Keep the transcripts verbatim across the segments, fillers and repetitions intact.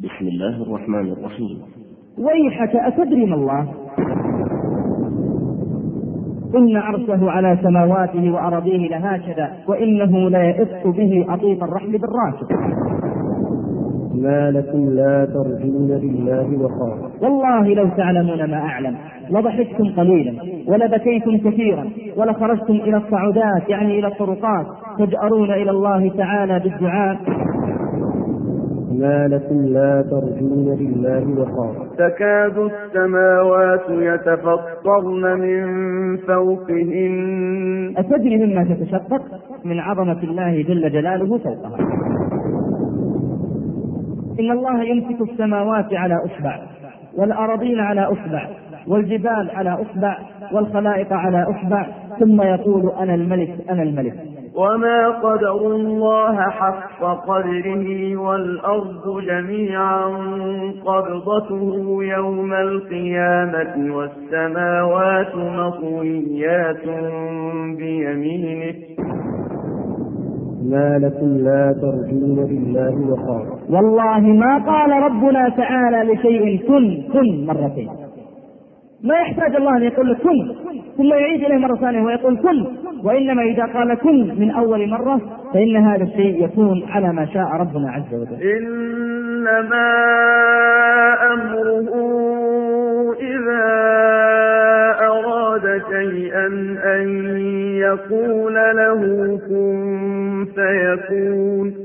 بسم الله الرحمن الرحيم. ويحك أتدري ما الله؟ إن عرشه على سماواته وأراضيه لهكذا، وإنه لا يئط به أطيط الرحل بالراشد. ما لكم لا ترجون لله وقارا. والله لو تعلمون ما أعلم لضحكتم قليلا ولبكيتم كثيرا ولخرجتم إلى الصعودات، يعني إلى الطرقات، تجأرون إلى الله تعالى بالدعاء. ما لكم لا ترجون لله وقارا. تكاد السماوات يتفطرن من فوقهن. أتدري مما تتشقق؟ من عظمة الله جل جلاله فوقها. إن الله يمسك السماوات على أصبع، والأراضين على أصبع، والجبال على أصبع، والخلائق على أصبع، ثم يقول أنا الملك أنا الملك. وما قدر الله حق قدره والأرض جميعا قبضته يوم القيامة والسماوات مطويات بيمينه. ما لكم لا ترجون لله وقارا. والله ما قال ربنا تعالى لشيء كن كن مرتين، ما يحتاج الله أن يقول كن ثم يعيد إليه مرة ثانية ويقول كن، وإنما إذا قال كن من أول مرة فإن هذا الشيء يكون على ما شاء ربنا عز وجل. إنما أمره إذا أراد شيئا أن يقول له كن فيكون.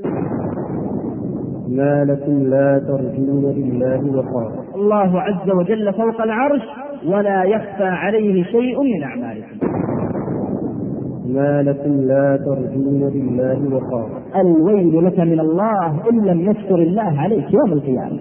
ما لكم لا ترجون لله وقارا. الله عز وجل فوق العرش ولا يخفى عليه شيء من أعمالكم. ما لكم لا ترجون لله وقارا. الويل لك من الله إن لم يستر الله عليك يوم القيامة.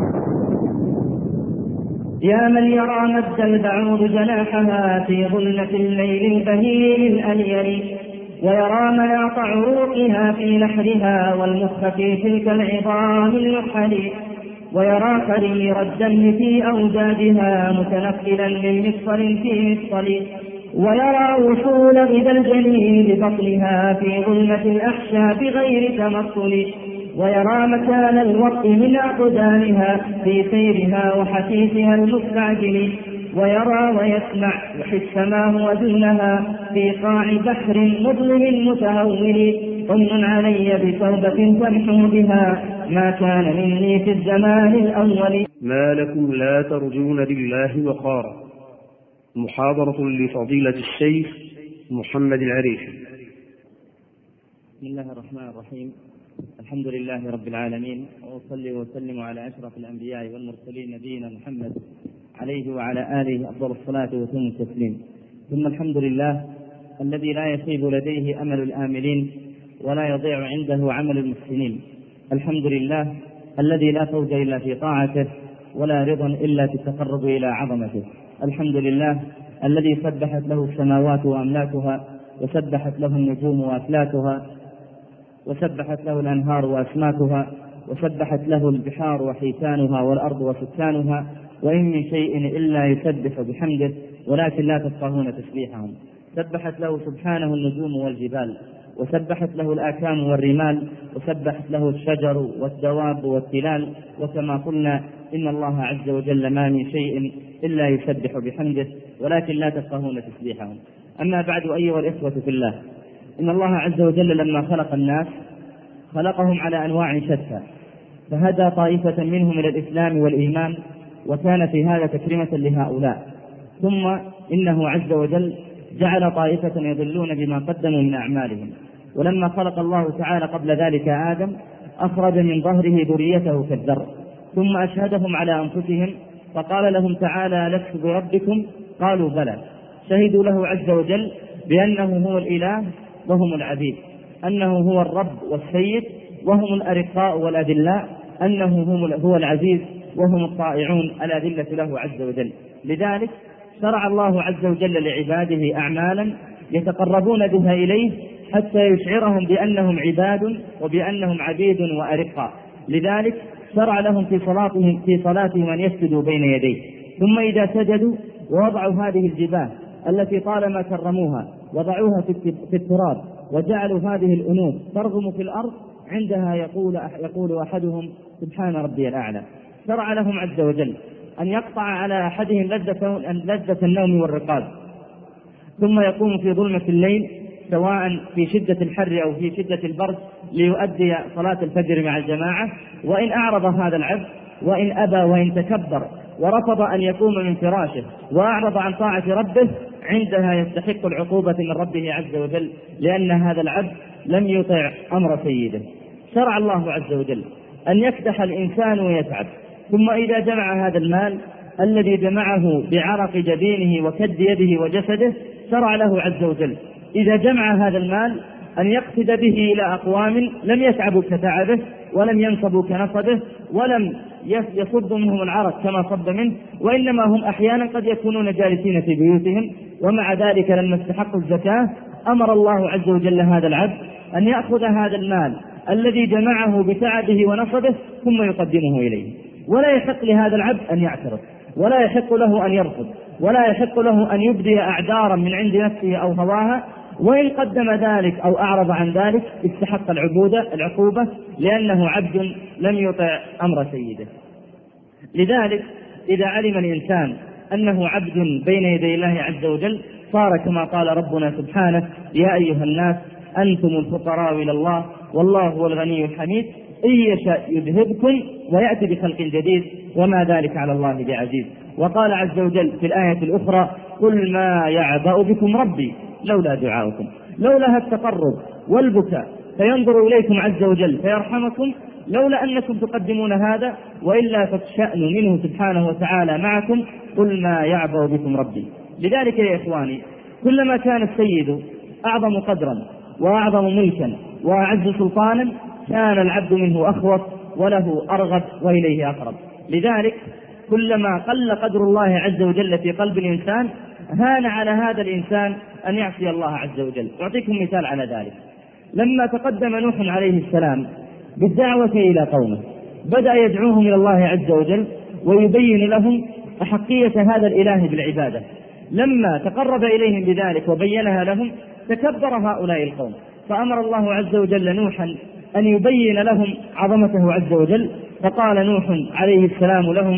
يا من يرى مد البعوض جناحها في ظلمة الليل البهيم الأليل، ويرى مناط عروقها في نحرها والمخ في تلك العظام المحل، ويرى خرير الدم في أوداجها متنقلا من مفصل في مفصل، ويرى وصول غذا الجنين ببطنها في ظلمة الأحشاء بغير تمثل، ويرى مكان الوطء من أقدامها في سيرها وحثيثها المستعجل، ويرى ويسمع وحس ما هو دونها في قاع بحر مظلم متهول. قم علي بتوبة تمحو بها ما كان مني في الزمان الأول. ما لكم لا ترجون لله وقارا. محاضرة لفضيلة الشيخ محمد العريفي. بسم الله الرحمن الرحيم. الحمد لله رب العالمين، وأصلي وسلم على أشرف الأنبياء والمرسلين نبينا محمد عليه وعلى آله أفضل الصلاة وتم التسليم. ثم الحمد لله الذي لا يخيب لديه أمل الآملين ولا يضيع عنده عمل المحسنين. الحمد لله الذي لا فوز إلا في طاعته ولا رضا إلا في التقرب إلى عظمته. الحمد لله الذي سبحت له السماوات وأملاكها، وسبحت له النجوم وأفلاكها، وسبحت له الأنهار وأسماكها، وسبحت له البحار وحيتانها والأرض وسكانها، وإن من شيء إلا يسبح بحمده ولكن لا تفقهون تسبيحهم. سبحت له سبحانه النجوم والجبال، وسبحت له الآكام والرمال، وسبحت له الشجر والدواب والتلال. وكما قلنا إن الله عز وجل ما من شيء إلا يسبح بحمده ولكن لا تفقهون تسبيحهم. أما بعد أيها الإخوة في الله، إن الله عز وجل لما خلق الناس خلقهم على أنواع شتى، فهدى طائفة منهم إلى الإسلام والإيمان، وكان في هذا تكريمة لهؤلاء. ثم إنه عز وجل جعل طائفة يضلون بما قدموا من أعمالهم. ولما خلق الله تعالى قبل ذلك آدم أخرج من ظهره ذريته كالذر، ثم أشهدهم على أنفسهم فقال لهم تعالى لست بربكم؟ قالوا بلى. شهدوا له عز وجل بأنه هو الإله وهم العبيد، أنه هو الرب والسيد وهم الأرقاء والأذلاء، أنه هو العزيز وهم الطائعون الأذلة له عز وجل. لذلك شرع الله عز وجل لعباده أعمالا يتقربون بها إليه حتى يشعرهم بأنهم عباد وبأنهم عبيد وأرقاء. لذلك شرع لهم في صلاتهم, في صلاتهم أن يسجدوا بين يديه، ثم إذا سجدوا ووضعوا هذه الجباه التي طالما كرموها وضعوها في التراب وجعلوا هذه الأنوف ترغم في الأرض، عندها يقول, يقول أحدهم سبحان ربي الأعلى. شرع لهم عز وجل أن يقطع على أحدهم لذة, لذة النوم والرقاد، ثم يقوم في ظلمة الليل سواء في شدة الحر أو في شدة البرد ليؤدي صلاة الفجر مع الجماعة. وإن أعرض هذا العبد وإن أبى وإن تكبر ورفض أن يقوم من فراشه وأعرض عن طاعة ربه، عندها يستحق العقوبة من ربه عز وجل، لأن هذا العبد لم يطع أمر سيده. شرع الله عز وجل أن يكدح الإنسان ويتعب، ثم إذا جمع هذا المال الذي جمعه بعرق جبينه وكد يده وجسده، شرع له عز وجل إذا جمع هذا المال أن يقصد به إلى أقوام لم يتعبوا كتعبه ولم ينصبوا كنصبه ولم يصب منهم العرق كما صب منه، وإنما هم أحيانا قد يكونون جالسين في بيوتهم، ومع ذلك لما استحقوا الزكاة أمر الله عز وجل هذا العبد أن يأخذ هذا المال الذي جمعه بتعبه ونصبه ثم يقدمه إليه. ولا يحق لهذا العبد أن يعترض، ولا يحق له أن يرفض، ولا يحق له أن يبدي أعذارا من عند نفسه أو هواها، وإن قدم ذلك أو أعرض عن ذلك استحق العبودة العقوبة، لأنه عبد لم يطع أمر سيده. لذلك إذا علم الإنسان أنه عبد بين يدي الله عز وجل، صار كما قال ربنا سبحانه: يا أيها الناس أنتم الفقراء إلى الله والله هو الغني الحميد، إن يشاء يذهبكم ويأتي بخلق جديد وما ذلك على الله بعزيز. وقال عز وجل في الآية الأخرى: قل ما يعبأ بكم ربي لولا دعاؤكم. لولا التقرب والبكاء فينظر إليكم عز وجل فيرحمكم، لولا أنكم تقدمون هذا، وإلا فالشأن منه سبحانه وتعالى معكم. قل ما يعبأ بكم ربي. لذلك يا إخواني، كلما كان السيد أعظم قدرا وأعظم ملكا وأعز سلطانا، كان العبد منه أخوف وله أرغب وإليه أقرب. لذلك كلما قل قدر الله عز وجل في قلب الإنسان، هان على هذا الإنسان أن يعصي الله عز وجل. أعطيكم مثال على ذلك. لما تقدم نوح عليه السلام بالدعوة إلى قومه، بدأ يدعوهم إلى الله عز وجل ويبين لهم أحقية هذا الإله بالعبادة. لما تقرب إليهم بذلك وبينها لهم، تكبر هؤلاء القوم، فأمر الله عز وجل نوحا أن يبين لهم عظمته عز وجل، فقال نوح عليه السلام لهم: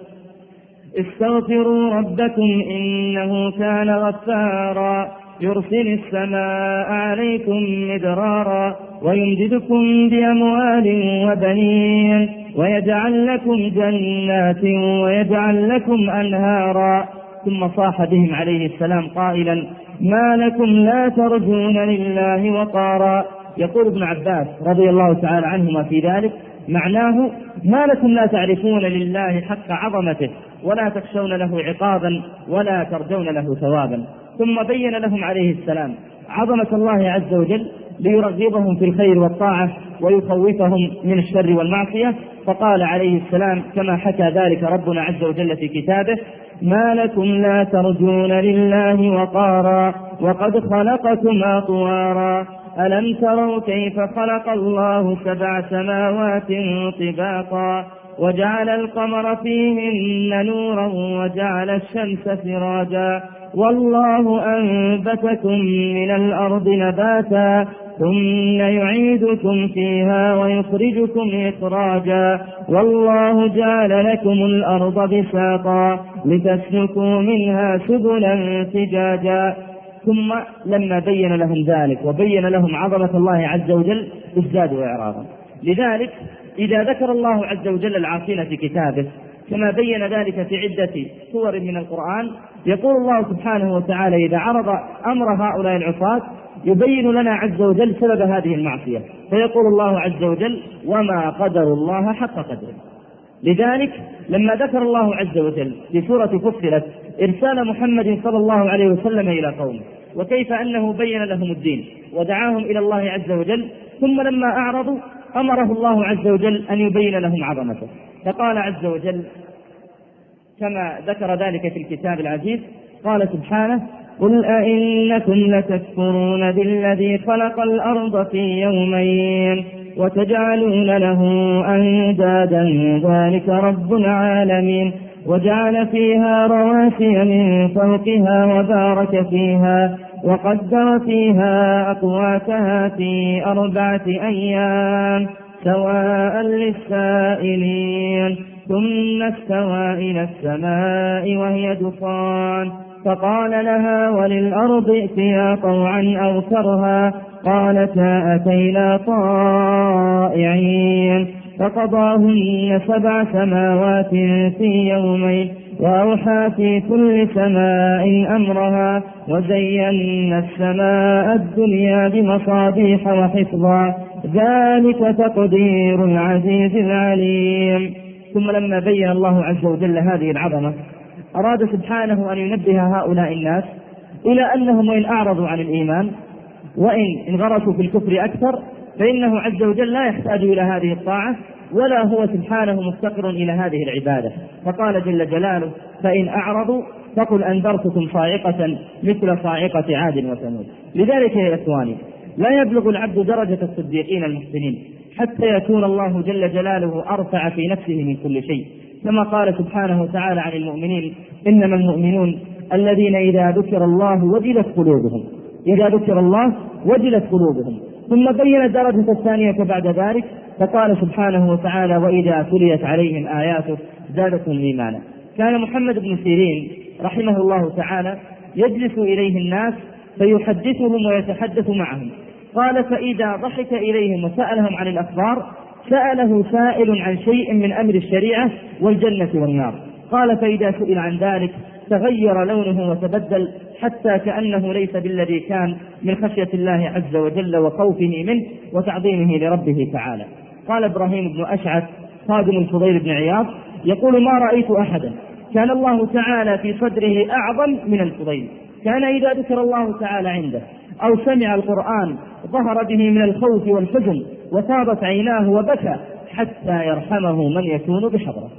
استغفروا ربكم إنه كان غفارا يرسل السماء عليكم مدرارا ويمددكم بأموال وبنين ويجعل لكم جنات ويجعل لكم أنهارا. ثم صاح بهم عليه السلام قائلا: ما لكم لا ترجون لله وقارا. يقول ابن عباس رضي الله تعالى عنهما في ذلك: معناه ما لكم لا تعرفون لله حق عظمته ولا تخشون له عقابا ولا ترجون له ثوابا. ثم بين لهم عليه السلام عظمة الله عز وجل ليرغبهم في الخير والطاعة ويخوفهم من الشر والمعصية، فقال عليه السلام كما حكى ذلك ربنا عز وجل في كتابه: ما لكم لا ترجون لله وقارا وقد خلقكم أطوارا ألم تروا كيف خلق الله سبع سماوات طباقا وجعل القمر فيهن نورا وجعل الشمس سراجا والله أنبتكم من الأرض نباتا ثم يعيدكم فيها ويخرجكم إخراجا والله جعل لكم الأرض بساطا لتسلكوا منها سبلا فجاجا. ثم لما بين لهم ذلك وبين لهم عظمة الله عز وجل ازدادوا إعراضا. لذلك إذا ذكر الله عز وجل العاصين في كتابه كما بين ذلك في عدة سور من القرآن، يقول الله سبحانه وتعالى إذا عرض أمر هؤلاء العصاة يبين لنا عز وجل سبب هذه المعصية، فيقول الله عز وجل: وما قدر الله حق قدره. لذلك لما ذكر الله عز وجل في سورة فصلت إرسال محمد صلى الله عليه وسلم إلى قومه وكيف أنه بين لهم الدين ودعاهم إلى الله عز وجل، ثم لما أعرضوا أمره الله عز وجل أن يبين لهم عظمته، فقال عز وجل كما ذكر ذلك في الكتاب العزيز، قال سبحانه: قل أئنكم لتكفرون بالذي خلق الأرض في يومين وتجعلون له أندادا ذلك رب العالمين وجعل فيها رواسي من فوقها وبارك فيها وقدر فيها أقواتها في أربعة أيام سواء للسائلين ثم استوى إلى السماء وهي دخان فقال لها وللأرض ائتيا طوعا أو كرها قالتا أتينا طائعين فقضاهن سبع سماوات في يومين وأوحى في كل سماء أمرها وزينا السماء الدنيا بمصابيح وحفظا ذلك تقدير العزيز العليم. ثم لما بين الله عز وجل هذه العظمة أراد سبحانه أن ينبه هؤلاء الناس إلى أنهم وإن أعرضوا عن الإيمان وإن انغرسوا في الكفر أكثر فإنه عز وجل لا يحتاج إلى هذه الطاعة ولا هو سبحانه مفتقر إلى هذه العبادة. فقال جل جلاله فإن أعرضوا فقل أنذرتكم صاعقة مثل صاعقة عاد وثمود. لذلك يا إخواني لا يبلغ العبد درجة الصديقين المحسنين حتى يكون الله جل جلاله أرفع في نفسه من كل شيء، كما قال سبحانه وتعالى عن المؤمنين إنما المؤمنون الذين إذا ذكر الله وجلت قلوبهم إذا ذكر الله وجلت قلوبهم. ثم بين الدرجة الثانية بعد ذلك فقال سبحانه وتعالى وإذا تليت عليهم آياته زادتهم إيمانا. كان محمد بن سيرين رحمه الله تعالى يجلس إليه الناس فيحدثهم ويتحدث معهم. قال فإذا ضحك إليهم وسألهم عن الأخبار سأله سائل عن شيء من أمر الشريعة والجنة والنار. قال فإذا سئل عن ذلك تغير لونه وتبدل حتى كأنه ليس بالذي كان من خشية الله عز وجل وخوفه منه وتعظيمه لربه تعالى. قال إبراهيم بن أشعث خادم الفضيل بن عياض يقول ما رأيت أحدا كان الله تعالى في صدره أعظم من الفضيل، كان إذا ذكر الله تعالى عنده أو سمع القرآن ظهر به من الخوف والحزن وفاضت عيناه وبكى حتى يرحمه من يكون بحضرته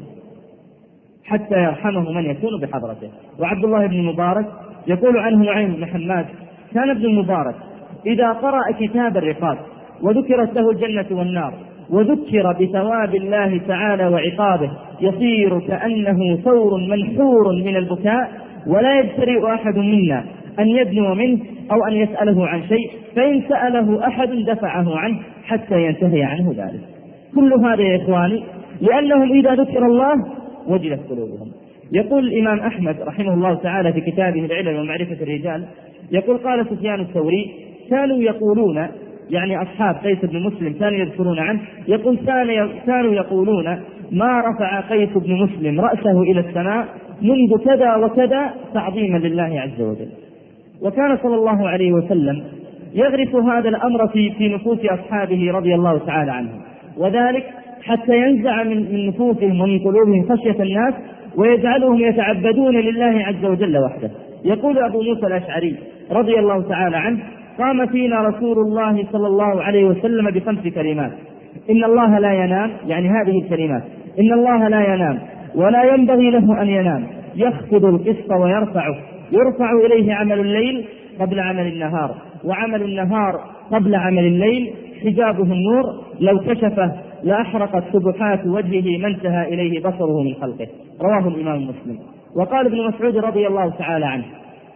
حتى يرحمه من يكون بحضرته. وعبد الله بن المبارك يقول عنه نعيم بن حماد كان ابن المبارك إذا قرأ كتاب الرقاق وذكرت له الجنة والنار وذكر بثواب الله تعالى وعقابه يصير كأنه ثور منحور من البكاء ولا يجترئ أحد منا أن يدنو منه أو أن يسأله عن شيء، فإن سأله أحد دفعه عنه حتى ينتهي عنه ذلك. كل هذا يا إخواني لأنهم إذا ذكر الله وجلت قلوبهم. يقول الإمام أحمد رحمه الله تعالى في كتابه العلل ومعرفة الرجال يقول قال سفيان الثوري كانوا يقولون يعني أصحاب قيس بن مسلم كانوا يذكرون عنه يقول كانوا يقولون ما رفع قيس بن مسلم رأسه إلى السماء منذ كذا وكذا تعظيما لله عز وجل. وكان صلى الله عليه وسلم يغرس هذا الأمر في, في نفوس أصحابه رضي الله تعالى عنهم، وذلك حتى ينزع من, من نفوسهم ومن قلوبهم خشية الناس ويجعلهم يتعبدون لله عز وجل وحده. يقول أبو موسى الأشعري رضي الله تعالى عنه قام فينا رسول الله صلى الله عليه وسلم بخمس كلمات إن الله لا ينام، يعني هذه الكلمات إن الله لا ينام ولا ينبغي له أن ينام، يخفض القسط ويرفعه، يرفع إليه عمل الليل قبل عمل النهار وعمل النهار قبل عمل الليل، حجابه النور لو كشفه لأحرقت سبحات وجهه ما انتهى إليه بصره من خلقه. رواه الإمام مسلم. وقال ابن مسعود رضي الله تعالى عنه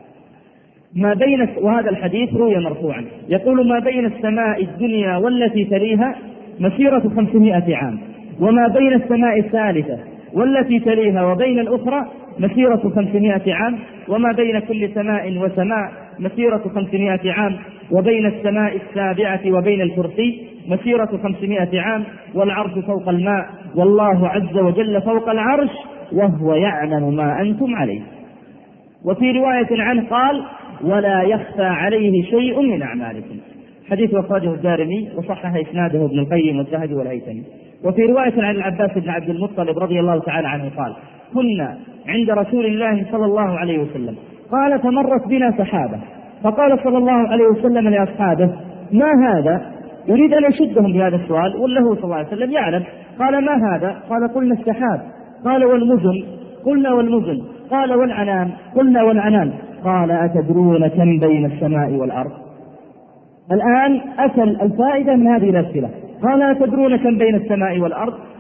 ما بين، وهذا الحديث روي مرفوعا، يقول ما بين السماء الدنيا والتي تليها مسيرة خمسمائة عام، وما بين السماء الثالثة والتي تليها وبين الأخرى مسيرة خمسمائة عام، وما بين كل سماء وسماء مسيرة خمسمائة عام، وبين السماء السابعة وبين الكرسي مسيرة خمسمائة عام، والعرش فوق الماء والله عز وجل فوق العرش وهو يعلم ما أنتم عليه. وفي رواية عنه قال ولا يخفى عليه شيء من أعمالكم. حديث أخرجه الدارمي وصحح إسناده ابن القيم والذهبي والهيثمي. وفي رواية عن العباس بن عبد المطلب رضي الله تعالى عنه قال كنا عند رسول الله صلى الله عليه وسلم قال فمرت بنا سحابة فقال صلى الله عليه وسلم لأصحابه ما هذا؟ يريد أن يشدهم بهذا السؤال وله صلى الله عليه وسلم يعلم. قال ما هذا؟ قال قلنا السحاب. قال والمزن؟ قلنا والمزن. قال والعنان؟ قلنا والعنان. قال أتدرون كم بين السماء والأرض؟ الآن أتى الفائدة من هذه الأسئلة. قال أتدرون كم بين السماء والأرض؟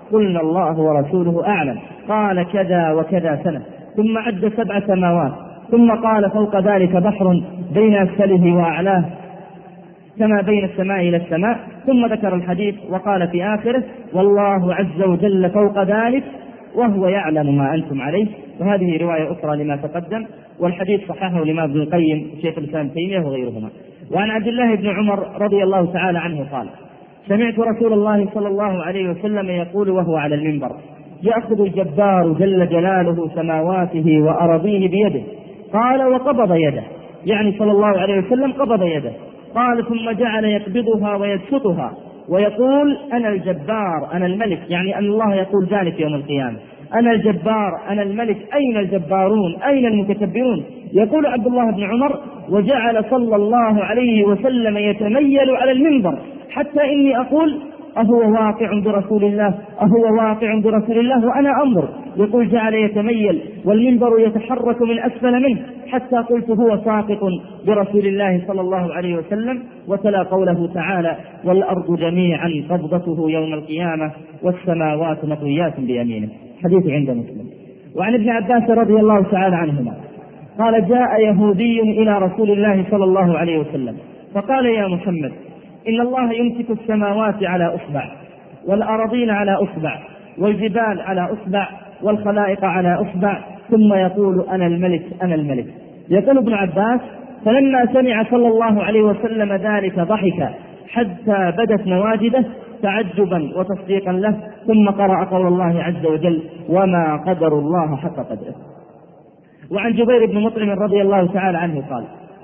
قلنا الله ورسوله أعلم. قال كذا وكذا سنة، ثم عد سبع سماوات، ثم قال فوق ذلك بحر بين أسفله وأعلاه كما بين السماء إلى السماء، ثم ذكر الحديث وقال في آخره والله عز وجل فوق ذلك وهو يعلم ما أنتم عليه. وهذه رواية أخرى لما تقدم، والحديث صححه الإمام ابن القيم شيخ الإسلام ابن تيمية وغيرهما. وعن عبد الله بن عمر رضي الله تعالى عنه قال سمعت رسول الله صلى الله عليه وسلم يقول وهو على المنبر يأخذ الجبار جل جلاله سماواته وأراضيه بيده. قال وقبض يده، يعني صلى الله عليه وسلم قبض يده. قال ثم جعل يقبضها ويبسطها ويقول أنا الجبار أنا الملك، يعني أن الله يقول ذلك يوم القيامة، أنا الجبار أنا الملك، أين الجبارون أين المتكبرون؟ يقول عبد الله بن عمر وجعل صلى الله عليه وسلم يتميل على المنبر حتى إني أقول أهو واقع برسول الله أهو واقع برسول الله وأنا أنظر. يقول جعل يتميل والمنبر يتحرك من أسفل منه حتى قلت هو ساقط برسول الله صلى الله عليه وسلم. وتلا قوله تعالى والأرض جميعا قبضته يوم القيامة والسماوات مطويات بيمينه، حديث عند مسلم. وعن ابن عباس رضي الله تعالى عنهما قال جاء يهودي إلى رسول الله صلى الله عليه وسلم فقال يا محمد إن الله يمسك السماوات على أصبع والأراضين على أصبع والجبال على أصبع والخلائق على أصبع ثم يقول أنا الملك أنا الملك. يقول ابن عباس فلما سمع صلى الله عليه وسلم ذلك ضحك حتى بدت نواجده تعجبا وتصديقا له، ثم قرأ قول الله عز وجل وما قدر الله حق قدره. وعن جبير بن مطعم رضي الله تعالى عنه قال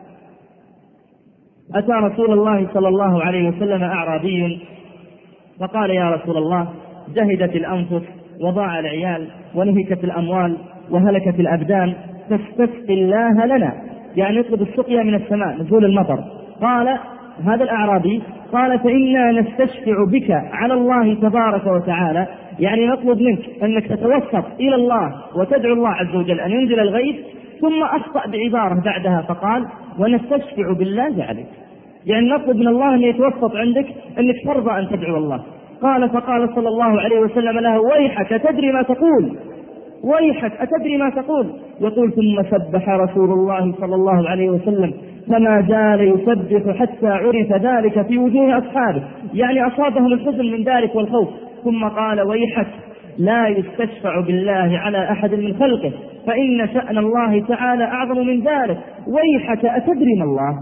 أتى رسول الله صلى الله عليه وسلم أعرابي فقال يا رسول الله زهدت الأنفس وضاع العيال ونهكت الأموال وهلكت الأبدان فاستسق الله لنا، يعني يطلب السقيا من السماء نزول المطر. قال هذا الأعرابي قال فإنا نستشفع بك على الله تبارك وتعالى، يعني نطلب منك أنك تتوسط إلى الله وتدعو الله عز وجل أن ينزل الغيث. ثم أخطأ بعبارة بعدها فقال ونستشفع بالله عليك، يعني نطلب من الله أن يتوسط عندك أنك ترضى أن تدعو الله. قال فقال صلى الله عليه وسلم له ويحك أتدري ما تقول ويحك أتدري ما تقول؟ يقول ثم سبح رسول الله صلى الله عليه وسلم فما زال يسبح حتى عرف ذلك في وجوه أصحابه، يعني أصابهم الحزن من ذلك والخوف. ثم قال ويحك لا يستشفع بالله على أحد من خلقه فإن شأن الله تعالى أعظم من ذلك. ويحك أتدري ما الله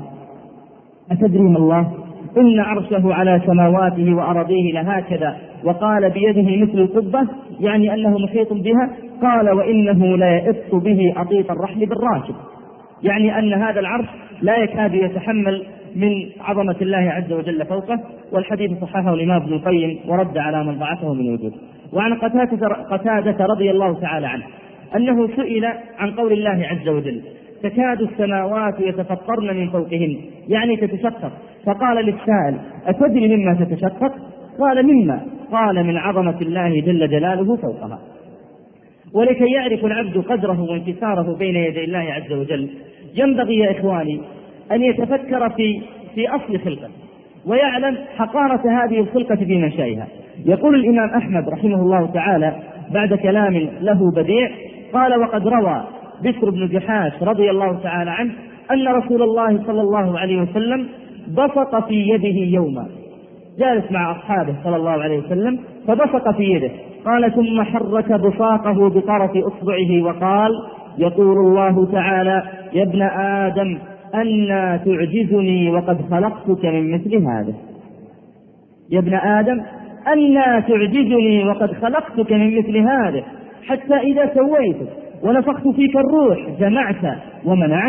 أتدري ما الله إن عرشه على سماواته وأراضيه لهكذا، وقال بيده مثل القبة، يعني أنه محيط بها. قال وإنه لا يئط به أطيط الرحل بالراكب، يعني أن هذا العرش لا يكاد يتحمل من عظمة الله عز وجل فوقه. والحديث صححه الإمام ابن القيم ورد على من ضعفه من وجود. وعن قتادة رضي الله تعالى عنه أنه سئل عن قول الله عز وجل تكاد السماوات يتفطرن من فوقهن، يعني تتشقق. فقال للسائل أتدري مما تتشقق؟ قال مما؟ قال من عظمة الله جل جلاله فوقها. ولكي يعرف العبد قدره وانكساره بين يدي الله عز وجل ينبغي يا إخواني أن يتفكر في في أصل خلقه ويعلم حقارة هذه الخلقة في منشأها. يقول الإمام أحمد رحمه الله تعالى بعد كلام له بديع قال وقد روى بشر بن جحاش رضي الله تعالى عنه أن رسول الله صلى الله عليه وسلم بسط في يده يوما، جالس مع أصحابه صلى الله عليه وسلم فبسط في يده. قال ثم حرك بساقه بطرف أصبعه وقال يقول الله تعالى يا ابن آدم أنى تعجزني وقد خلقتك من مثل هذا، يا ابن آدم أنى تعجزني وقد خلقتك من مثل هذا، حتى إذا سويتك ونفخت فيك الروح جمعت ومنعت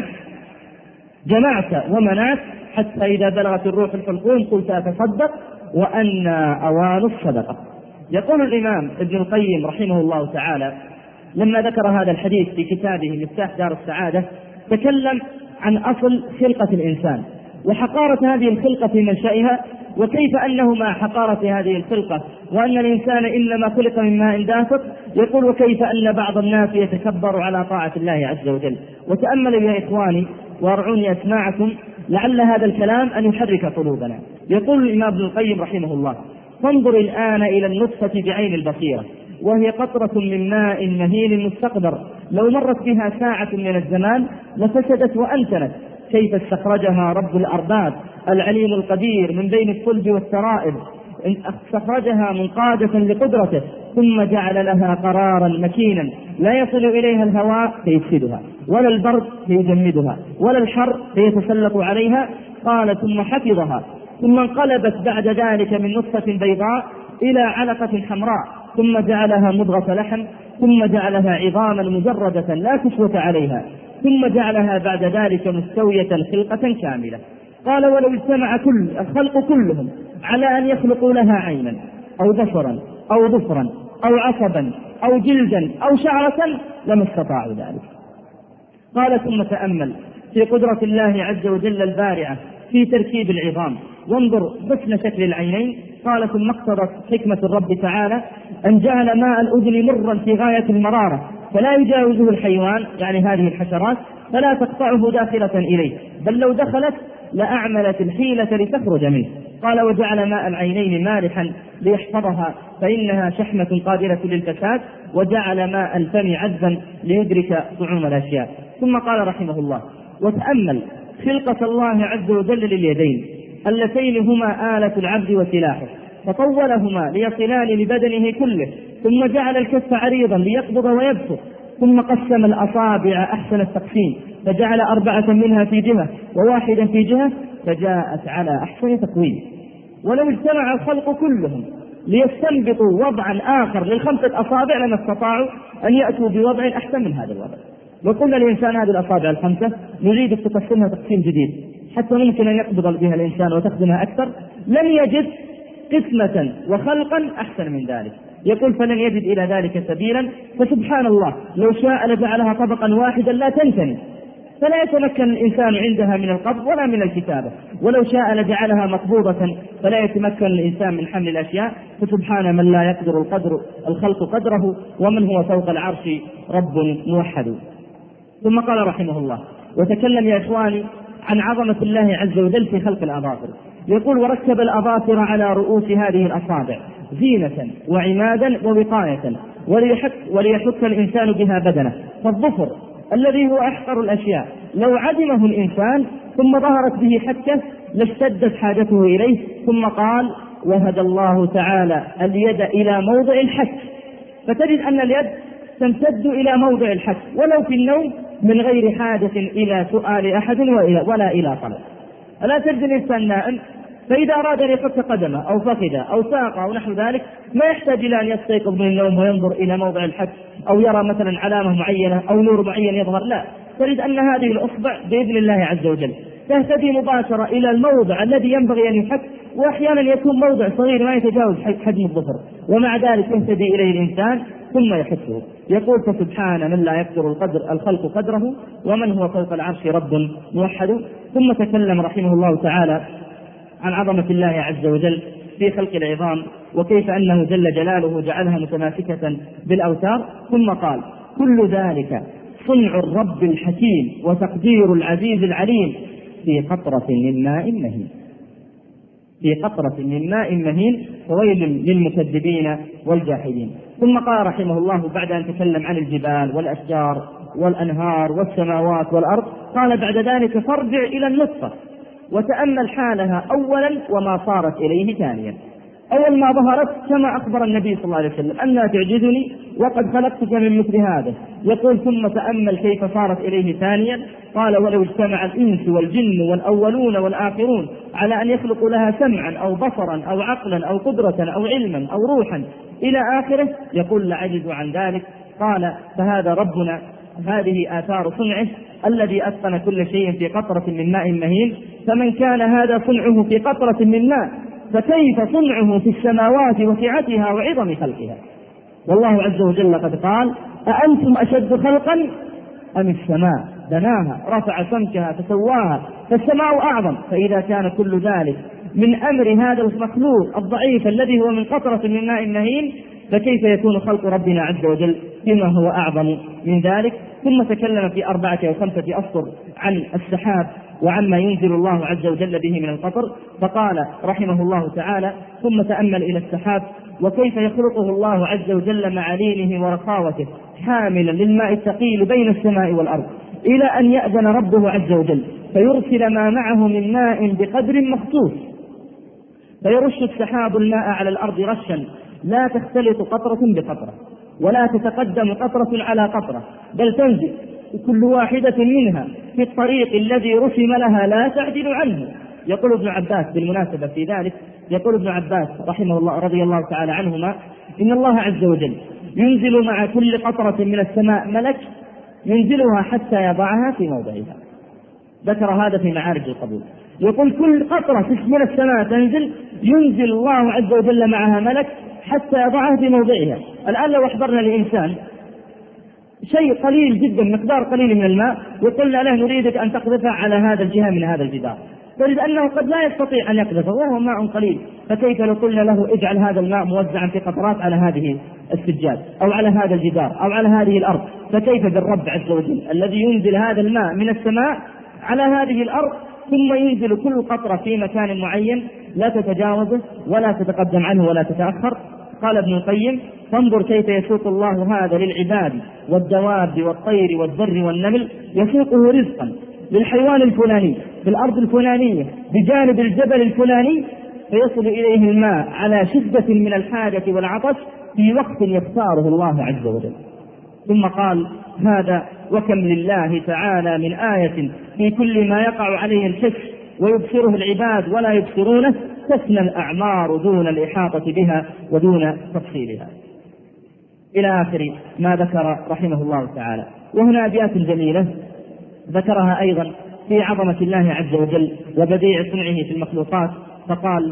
جمعت ومنعت حتى إذا بلغت الروح الحلقوم قلت أتصدق وأنى أوان الصدقة. يقول الإمام ابن القيم رحمه الله تعالى لما ذكر هذا الحديث في كتابه مفتاح دار السعادة تكلم عن أصل خلقة الإنسان وحقارة هذه الخلقة في منشأها، وكيف أنه مع حقارة هذه الخلقة وأن الإنسان إنما خلق من ماء دافق. يقول وكيف أن بعض الناس يتكبر على طاعة الله عز وجل. وتأملوا يا إخواني وارعوني أسماعكم لعل هذا الكلام أن يحرك قلوبنا. يقول الإمام ابن القيم رحمه الله فانظر الآن إلى النطفة بعين البصيرة، وهي قطرة من ماء مهين مستقدر، لو مرت بها ساعة من الزمان لفسدت وأنتنت. كيف استخرجها رب الأرباب العليم القدير من بين الصلب والسرائر، استخرجها منقادة لقدرته، ثم جعل لها قرارا مكينا لا يصل إليها الهواء فيفسدها، ولا البرد فيجمدها، ولا الحر فيتسلط عليها. قال ثم حفظها، ثم انقلبت بعد ذلك من نطفة بيضاء إلى علقة حمراء، ثم جعلها مضغة لحم، ثم جعلها عظاما مجردة لا كسوة عليها، ثم جعلها بعد ذلك مستوية خلقة كاملة. قال ولو اجتمع كل الخلق كلهم على أن يخلقوا لها عينا أو بصرا أو ظفرا أو عصبا أو جلدا أو شعرة لما استطاعوا ذلك. قال ثم تأمل في قدرة الله عز وجل البارعة في تركيب العظام، وانظر حسن شكل العينين. قال ثم اقتضت حكمة الرب تعالى أن جعل ماء الأذن مرا في غاية المرارة فلا يجاوزه الحيوان، يعني هذه الحشرات، فلا تقطعه داخلة إليه، بل لو دخلت لأعملت الحيلة لتخرج منه. قال وجعل ماء العينين مالحا ليحفظها فإنها شحمة قادرة للفساد، وجعل ماء الفم عذبا ليدرك طعوم الأشياء. ثم قال رحمه الله وتأمل خلقة الله عز وجل لليدين اللتين هما آلة العبد وسلاحه، فطولهما ليصلان لبدنه كله، ثم جعل الكف عريضا ليقبض ويبسط، ثم قسم الأصابع أحسن التقسيم فجعل أربعة منها في جهة وواحدا في جهة، فجاءت على أحسن تقويم. ولو اجتمع الخلق كلهم ليستنبطوا وضعا آخر للخمسة أصابع لما استطاعوا أن يأتوا بوضع أحسن من هذا الوضع. وقلنا الإنسان هذه الأصابع الخمسة نريد تقسمها تقسيم جديد حتى ممكن أن يقبض بها الإنسان وتخدمها أكثر، لم يجد قسمة وخلقا أحسن من ذلك. يقول فلن يجد إلى ذلك سبيلا، فسبحان الله لو شاء لجعلها طبقا واحدا لا تنتني، فلا يتمكن الإنسان عندها من القبض ولا من الكتابة، ولو شاء لجعلها مقبوضة فلا يتمكن الإنسان من حمل الأشياء. فسبحان من لا يقدر القدر الخلق قدره، ومن هو فوق العرش رب موحد. ثم قال رحمه الله وتكلم يا إخواني عن عظمة الله عز وجل في خلق الأظافر. يقول وركب الأظافر على رؤوس هذه الأصابع زينة وعمادا ووقاية وليحك, وليحك الإنسان بها بدنه. فالظفر الذي هو أحقر الأشياء لو عدمه الإنسان ثم ظهرت به حكة لاشتدت حاجته إليه. ثم قال وهدى الله تعالى اليد إلى موضع الحك، فتجد أن اليد تمتد إلى موضع الحك ولو في النوم من غير حاجة إلى سؤال أحد ولا إلى طلب. ألا تجد الإنسان نائم فإذا أراد أن يفك قدمه أو فخذه أو ساقه أو نحو ذلك ما يحتاج إلى أن يستيقظ من النوم وينظر إلى موضع الحك أو يرى مثلا علامة معينة أو نور معين يظهر، لا، تجد أن هذه الأصبع بإذن الله عز وجل تهتدي مباشرة إلى الموضع الذي ينبغي أن يحك، وأحيانا يكون موضع صغير ما يتجاوز حجم الظفر، ومع ذلك يهتدي إليه الإنسان ثم يحكه. يقول فسبحان من لا يقدر القدر الخلق قدره، ومن هو فوق العرش رب موحد. ثم تكلم رحمه الله تعالى عن عظمة الله عز وجل في خلق العظام، وكيف أنه جل جلاله جعلها متماسكة بالأوتار. ثم قال كل ذلك صنع الرب الحكيم وتقدير العزيز العليم في قطرة من ماء مهين، في قطرة من ماء مهين، فويل للمكذبين والجاحدين. ثم قال رحمه الله بعد أن تكلم عن الجبال والأشجار والأنهار والسماوات والأرض، قال بعد ذلك فارجع إلى النطفة وتأمل حالها أولا وما صارت إليه ثانيا. أول ما ظهرت كما أخبر النبي صلى الله عليه وسلم أنها تعجزني وقد خلقتك من مثل هذا. يقول ثم تأمل كيف صارت إليه ثانيا. قال ولو اجتمع الإنس والجن والأولون والآخرون على أن يخلقوا لها سمعا أو بصرا أو عقلا أو قدرة أو علما أو روحا إلى آخره، يقول لعجزوا عن ذلك. قال فهذا ربنا، هذه آثار صنعه الذي أتقن كل شيء في قطرة من ماء مهين. فمن كان هذا صنعه في قطرة من ماء فكيف صنعه في السماوات وسعتها وعظم خلقها. والله عز وجل قد قال أأنتم أشد خلقا أم السماء بناها رفع سمكها فسواها فالسماء أعظم. فإذا كان كل ذلك من أمر هذا المخلوق الضعيف الذي هو من قطرة من ماء مهين، فكيف يكون خلق ربنا عز وجل بما هو أعظم من ذلك. ثم تكلم في أربعة أو خمسة أسطر عن السحاب وعما ينزل الله عز وجل به من القطر. فقال رحمه الله تعالى: ثم تأمل إلى السحاب وكيف يخلقه الله عز وجل مع لينه ورخاوته حاملا للماء الثقيل بين السماء والأرض، إلى أن يأذن ربه عز وجل فيرسل ما معه من ماء بقدر مخصوص، فيرش السحاب الماء على الأرض رشا لا تختلط قطرة بقطرة، ولا تتقدم قطرة على قطرة، بل تنزل كل واحدة منها في الطريق الذي رسم لها لا تعدل عنه. يقول ابن عباس بالمناسبة في ذلك، يقول ابن عباس رحمه الله رضي الله تعالى عنهما: إن الله عز وجل ينزل مع كل قطرة من السماء ملك ينزلها حتى يضعها في موضعها. ذكر هذا في معارج القبول. يقول كل قطرة من السماء تنزل ينزل الله عز وجل معها ملك حتى يضعها في موضعها. الآن لو أحضرنا لإنسان شيء قليل جدا، مقدار قليل من الماء، وقلنا له نريدك أن تقذفه على هذا الجهة من هذا الجدار، تجد أنه قد لا يستطيع أن يقذفه وهو ماء قليل. فكيف لو قلنا له اجعل هذا الماء موزعا في قطرات على هذه السجاد أو على هذا الجدار أو على هذه الأرض؟ فكيف بالرب عز وجل الذي ينزل هذا الماء من السماء على هذه الأرض، ثم ينزل كل قطرة في مكان معين لا تتجاوزه ولا تتقدم عنه ولا تتأخر. قال ابن القيم: فانظر كيف يسوق الله هذا للعباد والدواب والطير والذر والنمل، يسوقه رزقا للحيوان الفلاني في الأرض الفلانية بجانب الجبل الفلاني، فيصل إليه الماء على شدة من الحاجة والعطش في وقت يختاره الله عز وجل. ثم قال: هذا وكم لله تعالى من آية في كل ما يقع عليه الحس ويبصره العباد ولا يبصرونه، تفنى الأعمار دون الإحاطة بها ودون تفصيلها، إلى آخر ما ذكر رحمه الله تعالى. وهنا أبيات جميلة ذكرها أيضا في عظمة الله عز وجل وبديع صنعه في المخلوقات. فقال: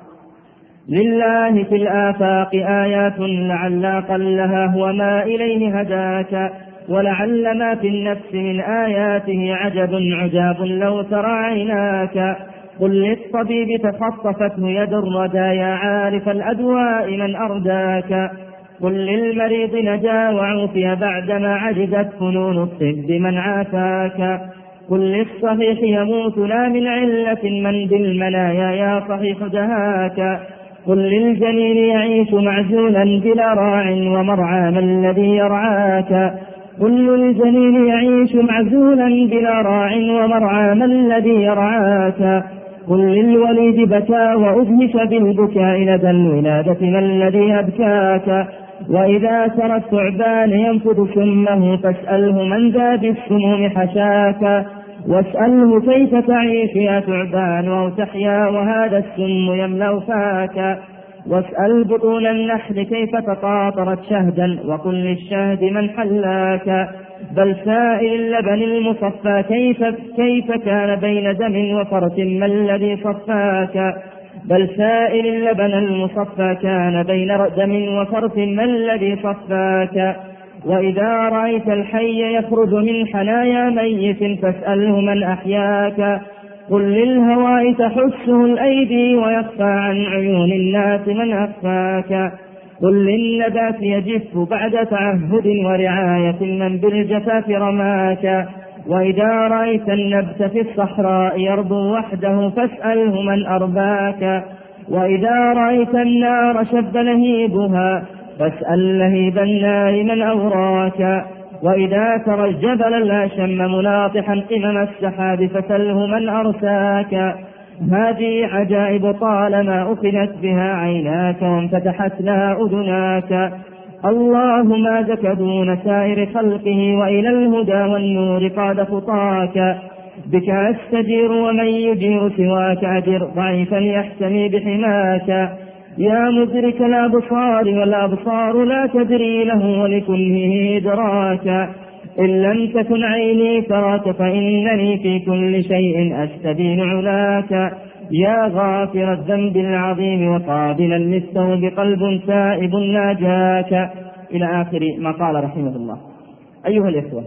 لله في الآفاق آيات لعل أقلها هو ما إليه هداك، ولعل ما في النفس من آياته عجب عجاب لو ترى عيناك. قل للطبيب تخطفته يد الردى يا عارف الأدواء من أرداك. قل للمريض نجا وعوفي بعدما عجزت فنون الطب من عافاك. قل للصحيح يموت لا من علة من بالمنايا يا صحيح دهاك. قل للجنين يعيش معزولا بلا راع ومرعى ما الذي يرعاك. قل للجنين يعيش معزولا بلا راع ومرعى ما الذي يرعاك. قل للوليد بكى وأدهش بالبكاء لدى الولادة ما الذي أبكاك. وإذا ترى الثعبان ينفذ سمه فاسأله من ذا بالسموم حشاك. واسأله كيف تعيش يا ثعبان أو تحيا وهذا السم يملأ فاك. واسأل بطون النحل كيف تقاطرت شهدا وقل للشهد من حلاك. بل سائل اللبن المصفى كيف, كيف كان بين دم وفرث ما الذي صفاك. بل سائل اللبن المصفى كان بين دم وفرث ما الذي صفاك. وإذا رأيت الحي يخرج من حنايا ميت فاسأله من أحياك. قل للهواء تحسه الأيدي ويخفى عن عيون الناس من أخفاك. قل للنبات يجف بعد تعهد ورعاية من بالجفاف رماك. وإذا رأيت النبت في الصحراء يربو وحده فاسأله من أرباك. وإذا رأيت النار شب لهيبها فاسأل لهيب النار من أوراك. وإذا ترى الجبل الأشم ملاطحا قمم السحاب فسله من أرساك. هذه عجائب طالما أخذت بها عيناك وانفتحت لها أذناك. الله ما زك دون سائر خلقه وإلى الهدى والنور قاد خطاك. بك أستجير ومن يجير سواك أجر ضعيفا يحتمي بحماك. يا مدرك الأبصار والأبصار لا تدري له ولكله إدراك. إن لم تكن عيني تراك فإنني في كل شيء أستبين علاك. يا غافر الذنب العظيم وقابلا للتوب قلب تائب ناجاك. إلى آخر ما قال رحمه الله. أيها الإخوة،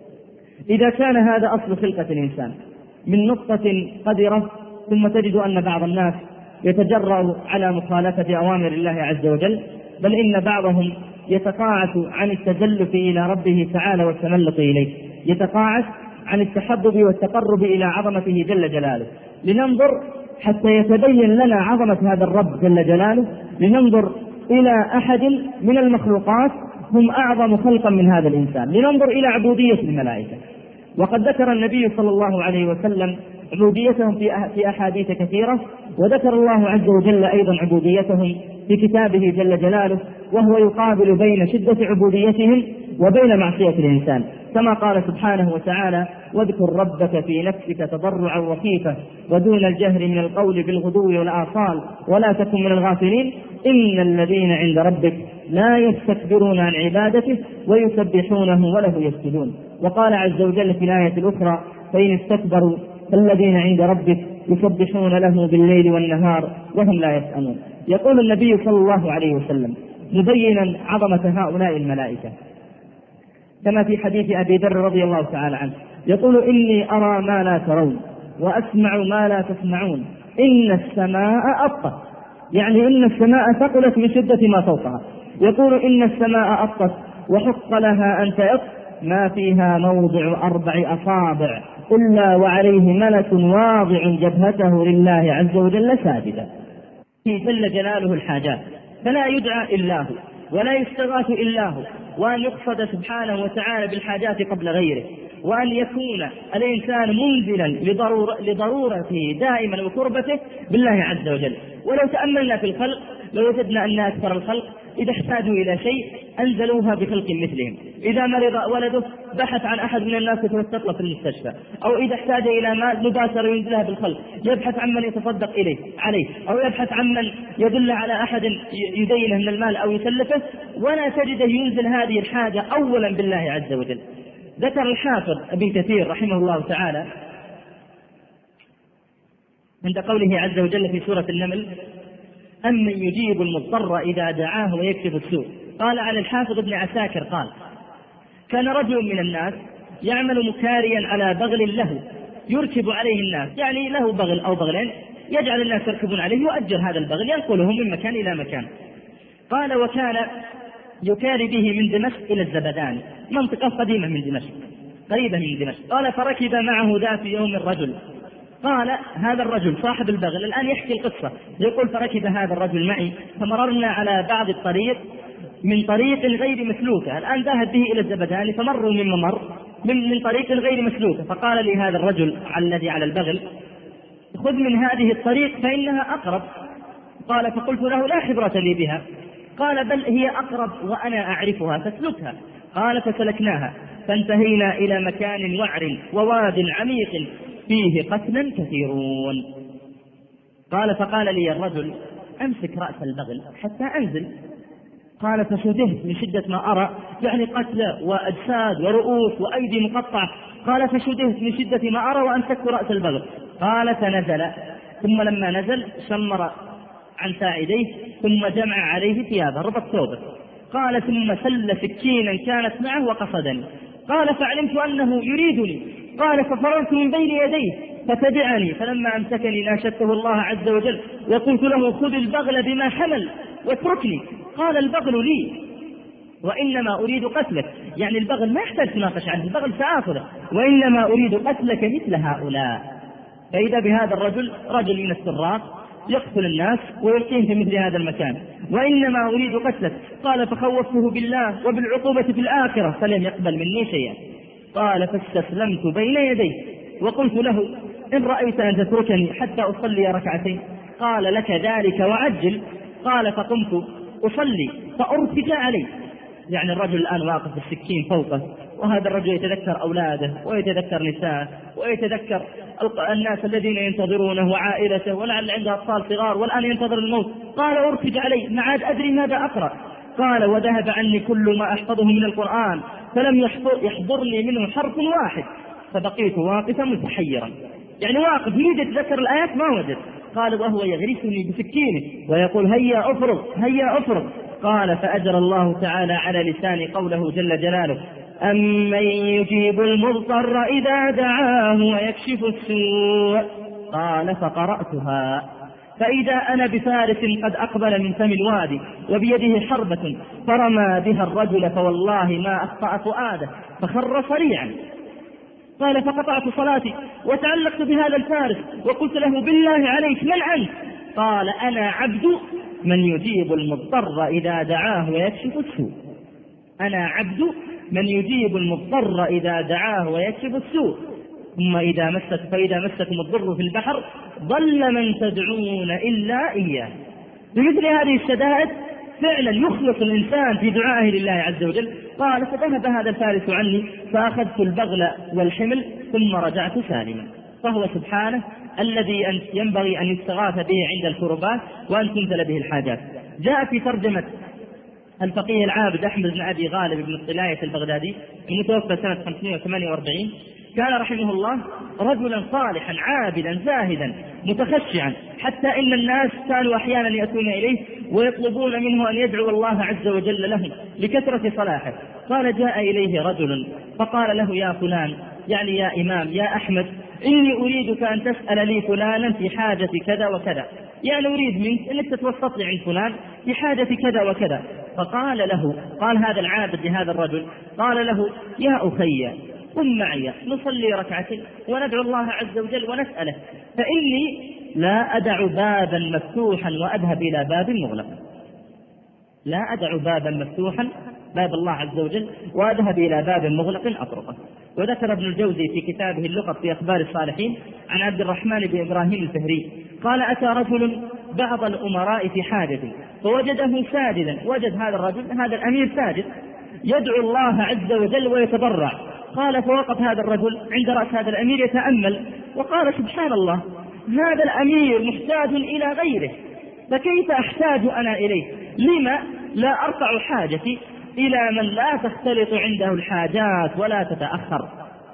إذا كان هذا أصل خلقة الإنسان من نقطة قدرة، ثم تجد أن بعض الناس يتجرأ على مخالفة أوامر الله عز وجل، بل إن بعضهم يتقاعس عن التزلف إلى ربه تعالى والتملق إليه، يتقاعس عن التحبب والتقرب إلى عظمته جل جلاله، لننظر حتى يتبين لنا عظمة هذا الرب جل جلاله، لننظر إلى أحد من المخلوقات هم أعظم خلقا من هذا الإنسان، لننظر إلى عبودية الملائكة. وقد ذكر النبي صلى الله عليه وسلم عبوديتهم في أحاديث كثيرة، وذكر الله عز وجل أيضا عبوديتهم في كتابه جل جلاله، وهو يقابل بين شدة عبوديتهم وبين معصية الإنسان، كما قال سبحانه وتعالى: واذكر ربك في نفسك تضرعا وخيفة ودون الجهر من القول بالغدو والآصال ولا تكن من الغافلين إن الذين عند ربك لا يستكبرون عن عبادته ويسبحونه وله يسجدون. وقال عز وجل في الآية الأخرى: فإن استكبروا فالذين عند ربك يسبحون له بالليل والنهار وهم لا يسأمون. يقول النبي صلى الله عليه وسلم مبينا عظمة هؤلاء الملائكة كما في حديث أبي ذر رضي الله تعالى عنه، يقول: إني أرى ما لا ترون وأسمع ما لا تسمعون إن السماء أطت، يعني إن السماء ثقلت من شدة ما فوقها. يقول: إن السماء أطت وحق لها أن تأط ما فيها موضع أربع أصابع إلا وعليه ملك واضع جبهته لله عز وجل ساجدا. جل جلاله الحاجات، فلا يدعى إلا هو ولا يستغاث إلا هو، وأن يقصد سبحانه وتعالى بالحاجات قبل غيره، وأن يكون الإنسان منزلا لضرورة لضرورته دائما وكربته بالله عز وجل. ولو تأملنا في الخلق لوجدنا أن أكثر الخلق إذا احتاجوا إلى شيء أنزلوها بخلق مثلهم، إذا مرض ولده بحث عن أحد من الناس يتوسط له في المستشفى، أو إذا احتاج إلى مال مباشرة ينزلها بالخلق، يبحث عن من يتصدق إليه عليه، أو يبحث عن من يدل على أحد يدينه من المال أو يسلفه، ولا تجده ينزل هذه الحاجة أولا بالله عز وجل. ذكر الحافظ ابن كثير رحمه الله تعالى عند قوله عز وجل في سورة النمل: أمن يجيب المضطر إذا دعاه ويكشف السوء. قال عن الحافظ ابن عساكر قال: كان رجل من الناس يعمل مكاريا على بغل له يركب عليه الناس، يعني له بغل أو بغلين يجعل الناس يركبون عليه، يؤجر هذا البغل ينقلهم من مكان إلى مكان. قال: وكان يكاري به من دمشق إلى الزبدان، منطقة قديمة من دمشق قريبة من دمشق. قال: فركب معه ذات يوم الرجل. قال هذا الرجل صاحب البغل الآن يحكي القصة، يقول: فركب هذا الرجل معي فمررنا على بعض الطريق من طريق غير مسلوكة. الآن ذهب به إلى الزبدان فمروا من ممر من, من طريق غير مسلوكة، فقال لي هذا الرجل الذي على البغل: خذ من هذه الطريق فإنها أقرب. قال: فقلت له: لا خبرة لي بها. قال: بل هي أقرب وأنا أعرفها فاسلكها. قال: فسلكناها فانتهينا إلى مكان وعر وواد عميق فيه قتلا كثيرون. قال: فقال لي الرجل: أمسك رأس البغل حتى أنزل. قال: فشدهت من شدة ما أرى، يعني قتلى وأجساد ورؤوس وأيدي مقطعة. قال: فشدهت من شدة ما أرى وأمسكت رأس البغل. قال: فنزل، ثم لما نزل شمر عن ساعديه ثم جمع عليه ثيابه ربط ثوبه. قال: ثم سل سكينا كانت معه وقصدني. قال: فعلمت أنه يريدني. قال: ففررت من بين يديه فتبعني، فلما أمسكني ناشدته الله عز وجل وقلت له: خذ البغل بما حمل واتركني. قال: البغل لي وإنما أريد قتلك، يعني البغل ما يحتاج تناقش عنه، البغل سآخذه، وإنما أريد قتلك مثل هؤلاء. فإذا بهذا الرجل رجل من السراق يقتل الناس ويلقيهم في مثل هذا المكان، وإنما أريد قتلك. قال: فخوفته بالله وبالعقوبة في الآخرة فلم يقبل مني شيئا. قال: فاستسلمت بين يديه وقلت له: إن رأيت أن تتركني حتى أصلي ركعتين. قال: لك ذلك وعجل. قال: فقمت أصلي فأرتج عليه، يعني الرجل الآن واقف بالسكين فوقه، وهذا الرجل يتذكر أولاده ويتذكر نساءه ويتذكر الناس الذين ينتظرونه وعائلته، ولعل عنده أطفال صغار والآن ينتظر الموت. قال: أرتج عليه ما عاد أدري ماذا أقرأ. قال: وذهب عني كل ما أحفظه من القرآن فلم يحضرني منه حرف واحد، فبقيت واقفا متحيرا، يعني واقف يريد يتذكر الآيات ما وجد. قال: وهو يغرسني بسكينه ويقول: هيا أفرغ هيا أفرغ. قال: فأجرى الله تعالى على لسان قوله جل جلاله: أمن يجيب المضطر إذا دعاه ويكشف السوء. قال: فقرأتها فإذا أنا بفارس قد أقبل من فم الوادي وبيده حربة فرمى بها الرجل فوالله ما أخطأ فؤاده فخر صريعا. قال فقطعت صلاتي وتعلقت بهذا الفارس وقلت له بالله عليك من أنت؟ قال أنا عبد من يجيب المضطر إذا دعاه ويكشف السوء. أنا عبد من يجيب المضطر إذا دعاه ويكشف السوء. ثم إذا مست فإذا مستكم الضر في البحر ضل من تدعون إلا إياه. بمثل هذه الشدائد فعلا يخلص الإنسان في دعائه لله عز وجل. قال فذهب هذا الفارس عني فأخذت البغل والحمل ثم رجعت سالما. فهو سبحانه الذي ينبغي أن يستغاث به عند الكربات وأن تنزل به الحاجات. جاء في ترجمة الفقيه العابد أحمد بن أبي غالب بن الطلاية البغدادي المتوفى سنة خمسمائة وثمانية وأربعين كان رحمه الله رجلا صالحا عابدا زاهدا متخشعا، حتى إن الناس كانوا أحيانا يأتون إليه ويطلبون منه أن يدعو الله عز وجل لهم لكثرة صلاحه. قال جاء إليه رجل فقال له يا فلان، يعني يا إمام يا أحمد، إني أريدك أن تسأل لي فلانا في حاجة كذا وكذا، يعني أريد منك أنك تتوسط لي عند فلان في حاجة كذا وكذا. فقال له، قال هذا العابد لهذا الرجل، قال له يا أخي قم معي نصلي ركعتين وندعو الله عز وجل ونسأله، فإني لا أدع بابا مفتوحا وأذهب إلى باب مغلق. لا أدع بابا مفتوحا باب الله عز وجل وأذهب إلى باب مغلق أطرقه. وذكر ابن الجوزي في كتابه اللقط في أخبار الصالحين عن عبد الرحمن بن إبراهيم الفهري قال أتى رجل بعض الأمراء في حاجة فوجده ساجدا، وجد هذا الرجل هذا الأمير ساجد يدعو الله عز وجل ويتضرع. قال فوقف هذا الرجل عند رأس هذا الأمير يتأمل وقال سبحان الله، هذا الأمير محتاج إلى غيره فكيف أحتاج أنا إليه؟ لما لا أرفع حاجتي إلى من لا تختلط عنده الحاجات ولا تتأخر؟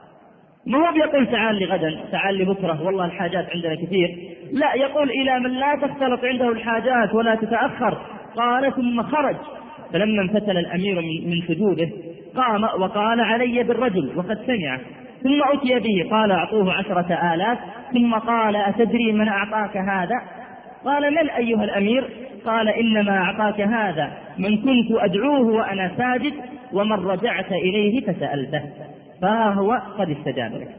ما هو بيقول تعال لي غدا تعال لي بكرة والله الحاجات عندنا كثير، لا، يقول إلى من لا تختلط عنده الحاجات ولا تتأخر. قال ثم خرج، فلما انفتل الأمير من سجوده قام وقال علي بالرجل وقد سمعه، ثم أتي به قال أعطوه عشرة آلاف، ثم قال أتدري من أعطاك هذا؟ قال من أيها الأمير؟ قال إنما أعطاك هذا من كنت أدعوه وأنا ساجد ومن رجعت إليه فسألته فهو قد استجاب لك.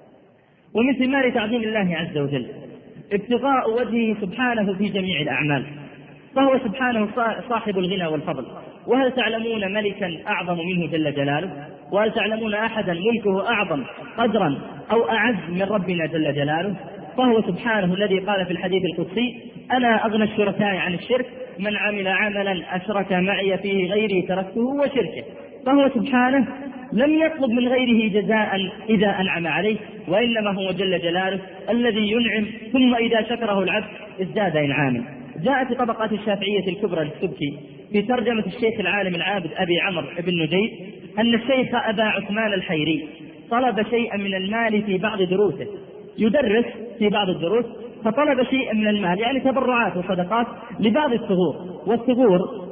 ومن ثمار تعظيم الله عز وجل ابتغاء وجهه سبحانه في جميع الأعمال، فهو سبحانه صاحب الغنى والفضل. وهل تعلمون ملكا أعظم منه جل جلاله؟ وهل تعلمون أحدا ملكه أعظم قدرا أو أعز من ربنا جل جلاله؟ فهو سبحانه الذي قال في الحديث القدسي أنا أغنى الشركاء عن الشرك، من عمل عملا أشرك معي فيه غيري تركته وشركه. فهو سبحانه لم يطلب من غيره جزاء إذا أنعم عليه، وإنما هو جل جلاله الذي ينعم ثم إذا شكره العبد ازداد إنعاما. جاء في طبقات الشافعية الكبرى للسبكي في ترجمة الشيخ العالم العابد أبي عمرو بن نجيب أن الشيخ أبا عثمان الحيري طلب شيئا من المال في بعض دروسه، يدرس في بعض الدروس فطلب شيئا من المال يعني تبرعات وصدقات لبعض الثغور. والثغور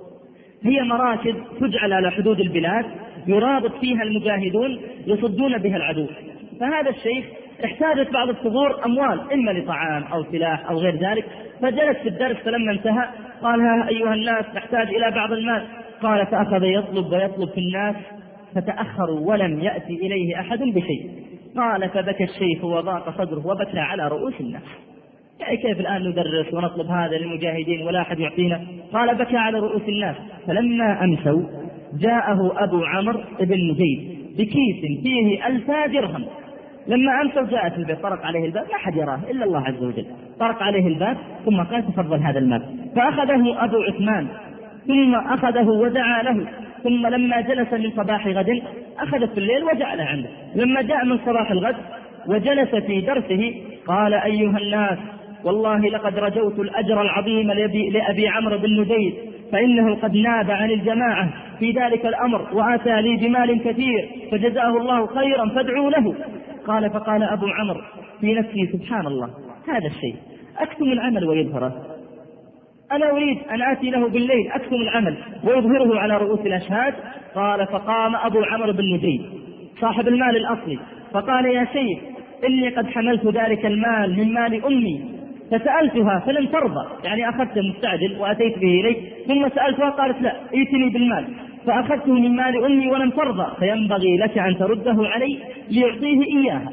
هي مراكز تجعل على حدود البلاد يرابط فيها المجاهدون يصدون بها العدو. فهذا الشيخ احتاجت بعض الثغور أموال إما لطعام أو سلاح أو غير ذلك، فجلس في الدرس فلما انتهى قال ها أيها الناس نحتاج إلى بعض المال. قال فأخذ يطلب ويطلب في الناس فتأخروا ولم يأتي إليه أحد بشيء. قال فبكى الشيخ وضاق صدره وبكى على رؤوس الناس، يعني كيف الآن ندرس ونطلب هذا للمجاهدين ولا أحد يعطينا؟ قال بكى على رؤوس الناس. فلما أمسوا جاءه أبو عمرو بن نجيب بكيس فيه ألفا درهم. لما أمسوا جاءت البيت طرق عليه الباب لا أحد يراه إلا الله عز وجل، طرق عليه الباب ثم قال تفضل هذا المال. فأخذه أبو عثمان ثم أخذه ودعا له، ثم لما جلس من صباح غد أخذ في الليل وجعله عنده. لما جاء من صباح الغد وجلس في درسه قال أيها الناس والله لقد رجوت الأجر العظيم لأبي عمرو بن نجيب فإنه قد ناب عن الجماعة في ذلك الأمر وآتى لي بمال كثير فجزاه الله خيرا فادعوا له. قال فقال أبو عمرو في نفسه سبحان الله هذا الشيء أكتم العمل ويظهره، أنا أريد أن آتي له بالليل أكتم العمل ويظهره على رؤوس الأشهاد. قال فقام أبو عمرو بن نجيب صاحب المال الأصلي فقال يا شيخ إني قد حملت ذلك المال من مال أمي فسألتها فلم ترضى، يعني أخذت مستعجل وأتيت به إليك ثم سألتها قالت لا ائتني بالمال. فأخذته من مال أمي ولم ترضى، فينبغي لك أن ترده علي ليعطيه إياها.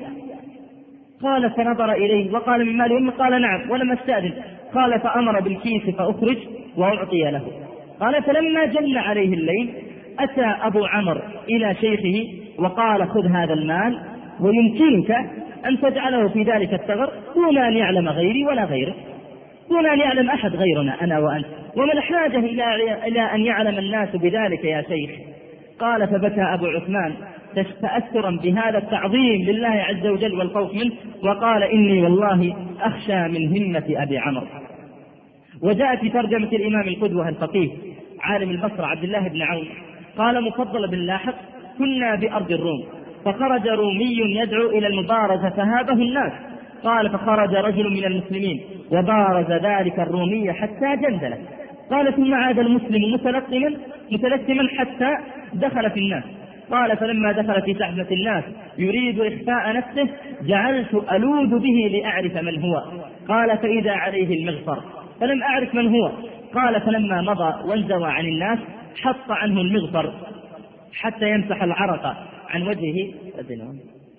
قال فنظر إليه وقال من مال أمي؟ قال نعم ولم أستأذن. قال فأمر بالكيس فأخرج وأعطي له. قال فلما جل عليه الليل أتى أبو عمرو إلى شيخه وقال خذ هذا المال ويمكنك أن تجعله في ذلك الثغر دون أن يعلم غيري ولا غيرك، دون أن يعلم أحد غيرنا أنا وأنت، وما الحاجة إلى أن يعلم الناس بذلك يا شيخ. قال فبكى أبو عثمان تأثرا بهذا التعظيم لله عز وجل والخوف منه، وقال إني والله أخشى من همة أبي عمرو. وجاء في ترجمة الإمام القدوة الفقيه عالم البصرة عبد الله بن عون قال مفضل بن لاحق كنا بأرض الروم فخرج رومي يدعو إلى المبارزة فهابه الناس. قال فخرج رجل من المسلمين وبارز ذلك الرومي حتى جندله. قال ثم عاد المسلم متلثما متلثما حتى دخل في الناس. قال فلما دخل في زحمة الناس يريد إخفاء نفسه جعلت ألوذ به لأعرف من هو. قال فإذا عليه المغفر فلم أعرف من هو. قال فلما مضى وانزوى عن الناس حط عنه المغفر حتى يمسح العرق عن وجهه. بسم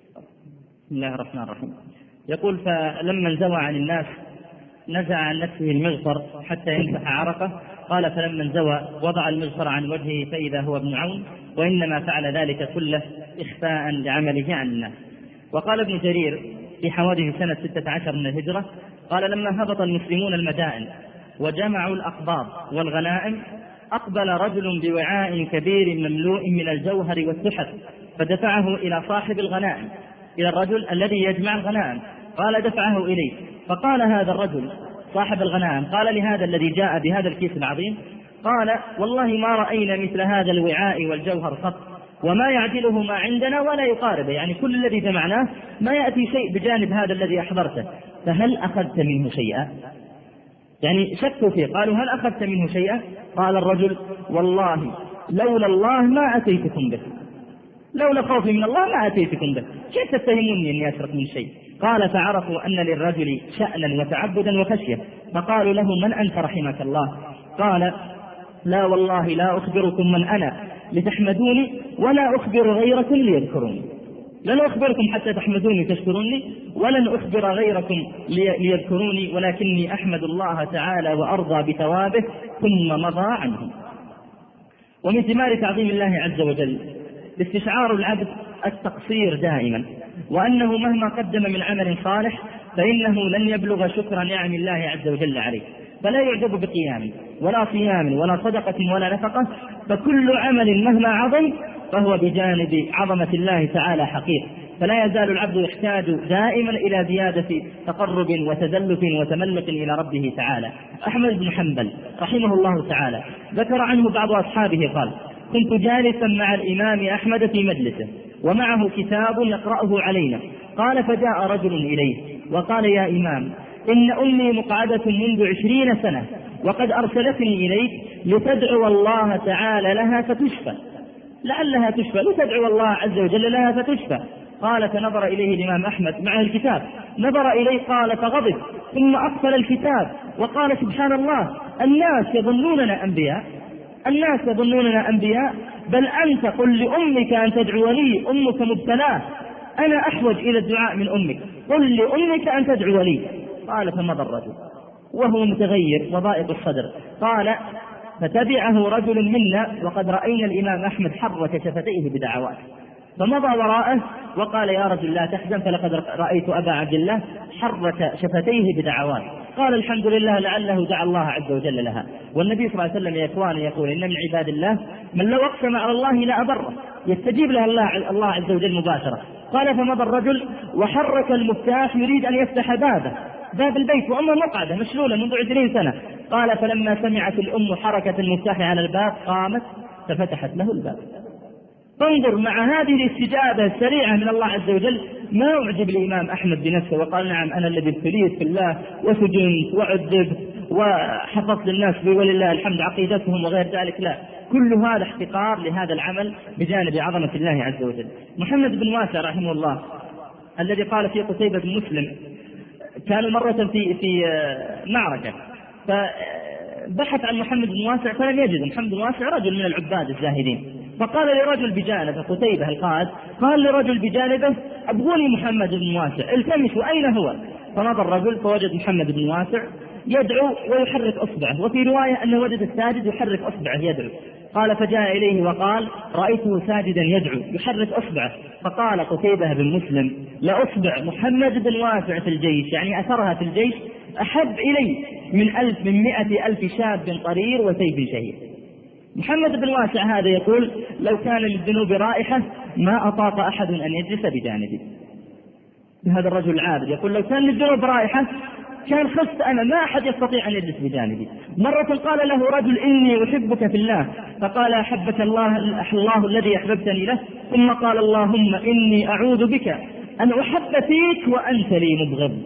الله الرحمن الرحيم. يقول فلما انزوى عن الناس نزع عن نفسه المغفر حتى يمسح عرقه. قال فلما انزوى وضع المغفر عن وجهه فإذا هو ابن عون، وإنما فعل ذلك كله إخفاء لعمله عن الناس. وقال ابن جرير في حوادث سنة ستة عشر من الهجرة قال لما هبط المسلمون المدائن وجمعوا الأقباض والغنائم أقبل رجل بوعاء كبير مملوء من الجوهر والسحر فدفعه إلى صاحب الغنائم، إلى الرجل الذي يجمع الغنائم. قال دفعه إليه فقال هذا الرجل صاحب الغنائم قال لهذا الذي جاء بهذا الكيس العظيم قال والله ما رأينا مثل هذا الوعاء والجوهر قط وما يعدله ما عندنا ولا يقاربه، يعني كل الذي جمعناه ما يأتي شيء بجانب هذا الذي أحضرته، فهل أخذت منه شيئا؟ يعني شكوا فيه قالوا هل أخذت منه شيئا؟ قال الرجل والله لولا الله ما أتيتكم به، لولا خوفي من الله ما أتيتكم به، كيف تتهموني أني أسرق من شيء؟ قال فعرفوا أن للرجل شأنا وتعبدا وخشية فقالوا له من أنت رحمك الله؟ قال لا والله لا أخبركم من أنا لتحمدوني ولا أخبر غيركم ليذكروني، لن أخبركم حتى تحمدوني تشكروني ولن أخبر غيركم ليذكروني، ولكني أحمد الله تعالى وأرضى بثوابه ثم مضى عنهم. ومن ثمار تعظيم الله عز وجل استشعار العبد التقصير دائما، وأنه مهما قدم من عمل صالح فإنه لن يبلغ شكر نعم الله عز وجل عليه، فلا يعجب بقيام ولا صيام ولا صدقة ولا نفقة، فكل عمل مهما عظم فهو بجانب عظمة الله تعالى حقير، فلا يزال العبد يحتاج دائما إلى زيادة تقرب وتذلف وتملق إلى ربه تعالى. أحمد بن حنبل رحمه الله تعالى ذكر عنه بعض أصحابه قال كنت جالسا مع الإمام أحمد في مجلسه ومعه كتاب يقرأه علينا، قال فجاء رجل إليه وقال يا إمام إن أمي مقعدة منذ عشرين سنة وقد أرسلتني إليك لتدعو الله تعالى لها فتشفى، لعلها تشفى، لتدعو الله عز وجل لها فتشفى. قال فنظر إليه الإمام أحمد مع الكتاب، نظر إليه قال فغضب ثم أقفل الكتاب وقال سبحان الله الناس يظنوننا أنبياء، الناس يظنوننا أنبياء، بل أنت قل لأمك أن تدعو لي، أمك مبتلاه، أنا أحوج إلى الدعاء من أمك، قل لأمك أن تدعو لي. قال فمضى الرجل وهو متغير وضائق الصدر. قال فتبعه رجل منا وقد رأينا الإمام أحمد حرك شفتيه بدعوات، فمضى وراءه وقال يا رجل لا تحزن فلقد رأيت أبا عبد الله حرك شفتيه بدعوات. قال الحمد لله لعله دعا الله عز وجل لها. والنبي صلى الله عليه وسلم يا إخواني يقول إن من عباد الله من لو أقسم على الله لا أبره، يستجيب له الله, الله عز وجل مباشرة. قال فمضى الرجل وحرك المفتاح يريد أن يفتح بابه، باب البيت وأمه مقعدة مشلولة منذ عشرين سنة. قال فلما سمعت الأم حركة المفتاح على الباب قامت ففتحت له الباب. فانظر مع هذه الاستجابة السريعة من الله عز وجل ما أعجب الإمام أحمد بنفسه وقال نعم أنا الذي ابتليت في الله وسجنت وعذبت وحفظت للناس ولله الحمد عقيدتهم وغير ذلك، لا، كل هذا احتقار لهذا العمل بجانب عظمة الله عز وجل. محمد بن واسع رحمه الله الذي قال في قتيبة بن مسلم كانوا مرة في في معركة بحث عن محمد بن واسع فلم يجد. محمد بن واسع رجل من العباد الزاهدين، فقال لرجل بجانبه قتيبة القائد، قال لرجل بجانبه أبغوني محمد بن واسع التمسوا أين هو. فنظر الرجل فوجد محمد بن واسع يدعو ويحرك أصبعه، وفي رواية أنه وجد الساجد يحرك أصبعه يدعو. قال فجاء إليه وقال رأيته ساجدا يدعو يحرك أصبعه. فقال قتيبة بن مسلم لأصبع محمد بن واسع في الجيش، يعني أثرها في الجيش، أحب إلي من ألف من مئة ألف شاب طرير وسيف شهيد. محمد بن واسع هذا يقول لو كان للذنوب رائحة ما أطاق أحد أن يجلس بجانبي. هذا الرجل العابد يقول لو كان للذنوب رائحة كان خفت أنا ما أحد يستطيع أن يجلس بجانبي. مرة قال له رجل إني أحبك في الله، فقال أحبك الله, الله الذي أحببتني له، ثم قال اللهم إني أعوذ بك أن أحب فيك وأنت لي مبغض.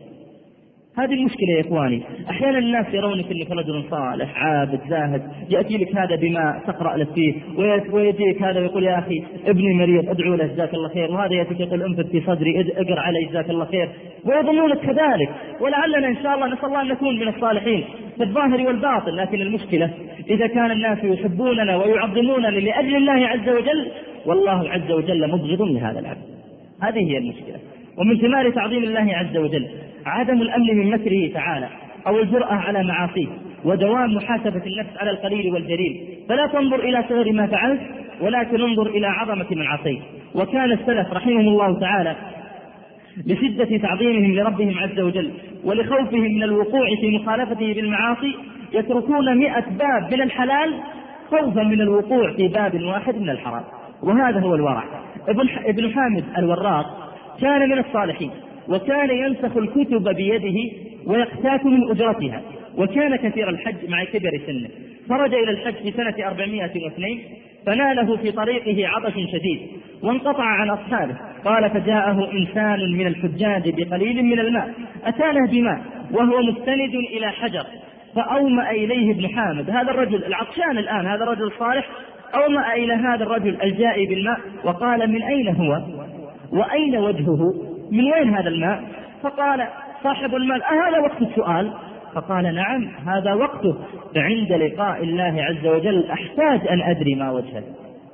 هذه المشكلة يا إخواني، أحيانا الناس يرونك أنك رجل صالح عابد زاهد، يأتي لك هذا بما تقرأ لك فيه، ويجيك هذا ويقول يا أخي ابني مريض أدعو له جزاك الله خير، وهذا يأتيك يقول انفذ في صدري اقرأ علي جزاك الله خير، ويظنونك كذلك. ولعلنا إن شاء الله نسأل الله أن نكون من الصالحين في الظاهر والباطن، لكن المشكلة إذا كان الناس يحبوننا ويعظموننا لأجل الله عز وجل والله عز وجل مبغض لهذا العبد. هذه هي المشكلة. ومن ثمار تعظيم الله عز وجل عدم الأمن من مكره تعالى أو الجرأة على معاصيه، ودوام محاسبة النفس على القليل والجليل. فلا تنظر إلى صغر ما فعلت ولكن انظر إلى عظمة من عصيت. وكان السلف رحمهم الله تعالى لشدة تعظيمهم لربهم عز وجل ولخوفهم من الوقوع في مخالفته بالمعاصي يتركون مئة باب من الحلال خوفا من الوقوع في باب واحد من الحرام. وهذا هو الورع. ابن حامد الوراق كان من الصالحين، وكان ينسخ الكتب بيده ويقتات من أجرتها، وكان كثير الحج مع كبر سنه. خرج إلى الحج في سنة أربعمائة واثنين فناله في طريقه عطش شديد وانقطع عن أصحابه. قال فجاءه إنسان من الحجاج بقليل من الماء، أتانه بماء وهو مستند إلى حجر، فأومأ إليه ابن حامد هذا الرجل العطشان الآن، هذا الرجل الصالح، أومأ إلى هذا الرجل الجائي بالماء وقال من أين هو وأين وجهه، من وين هذا الماء؟ فقال صاحب المال أهذا وقت السؤال؟ فقال نعم هذا وقته، فعند لقاء الله عز وجل أحتاج أن أدري ما وجهه.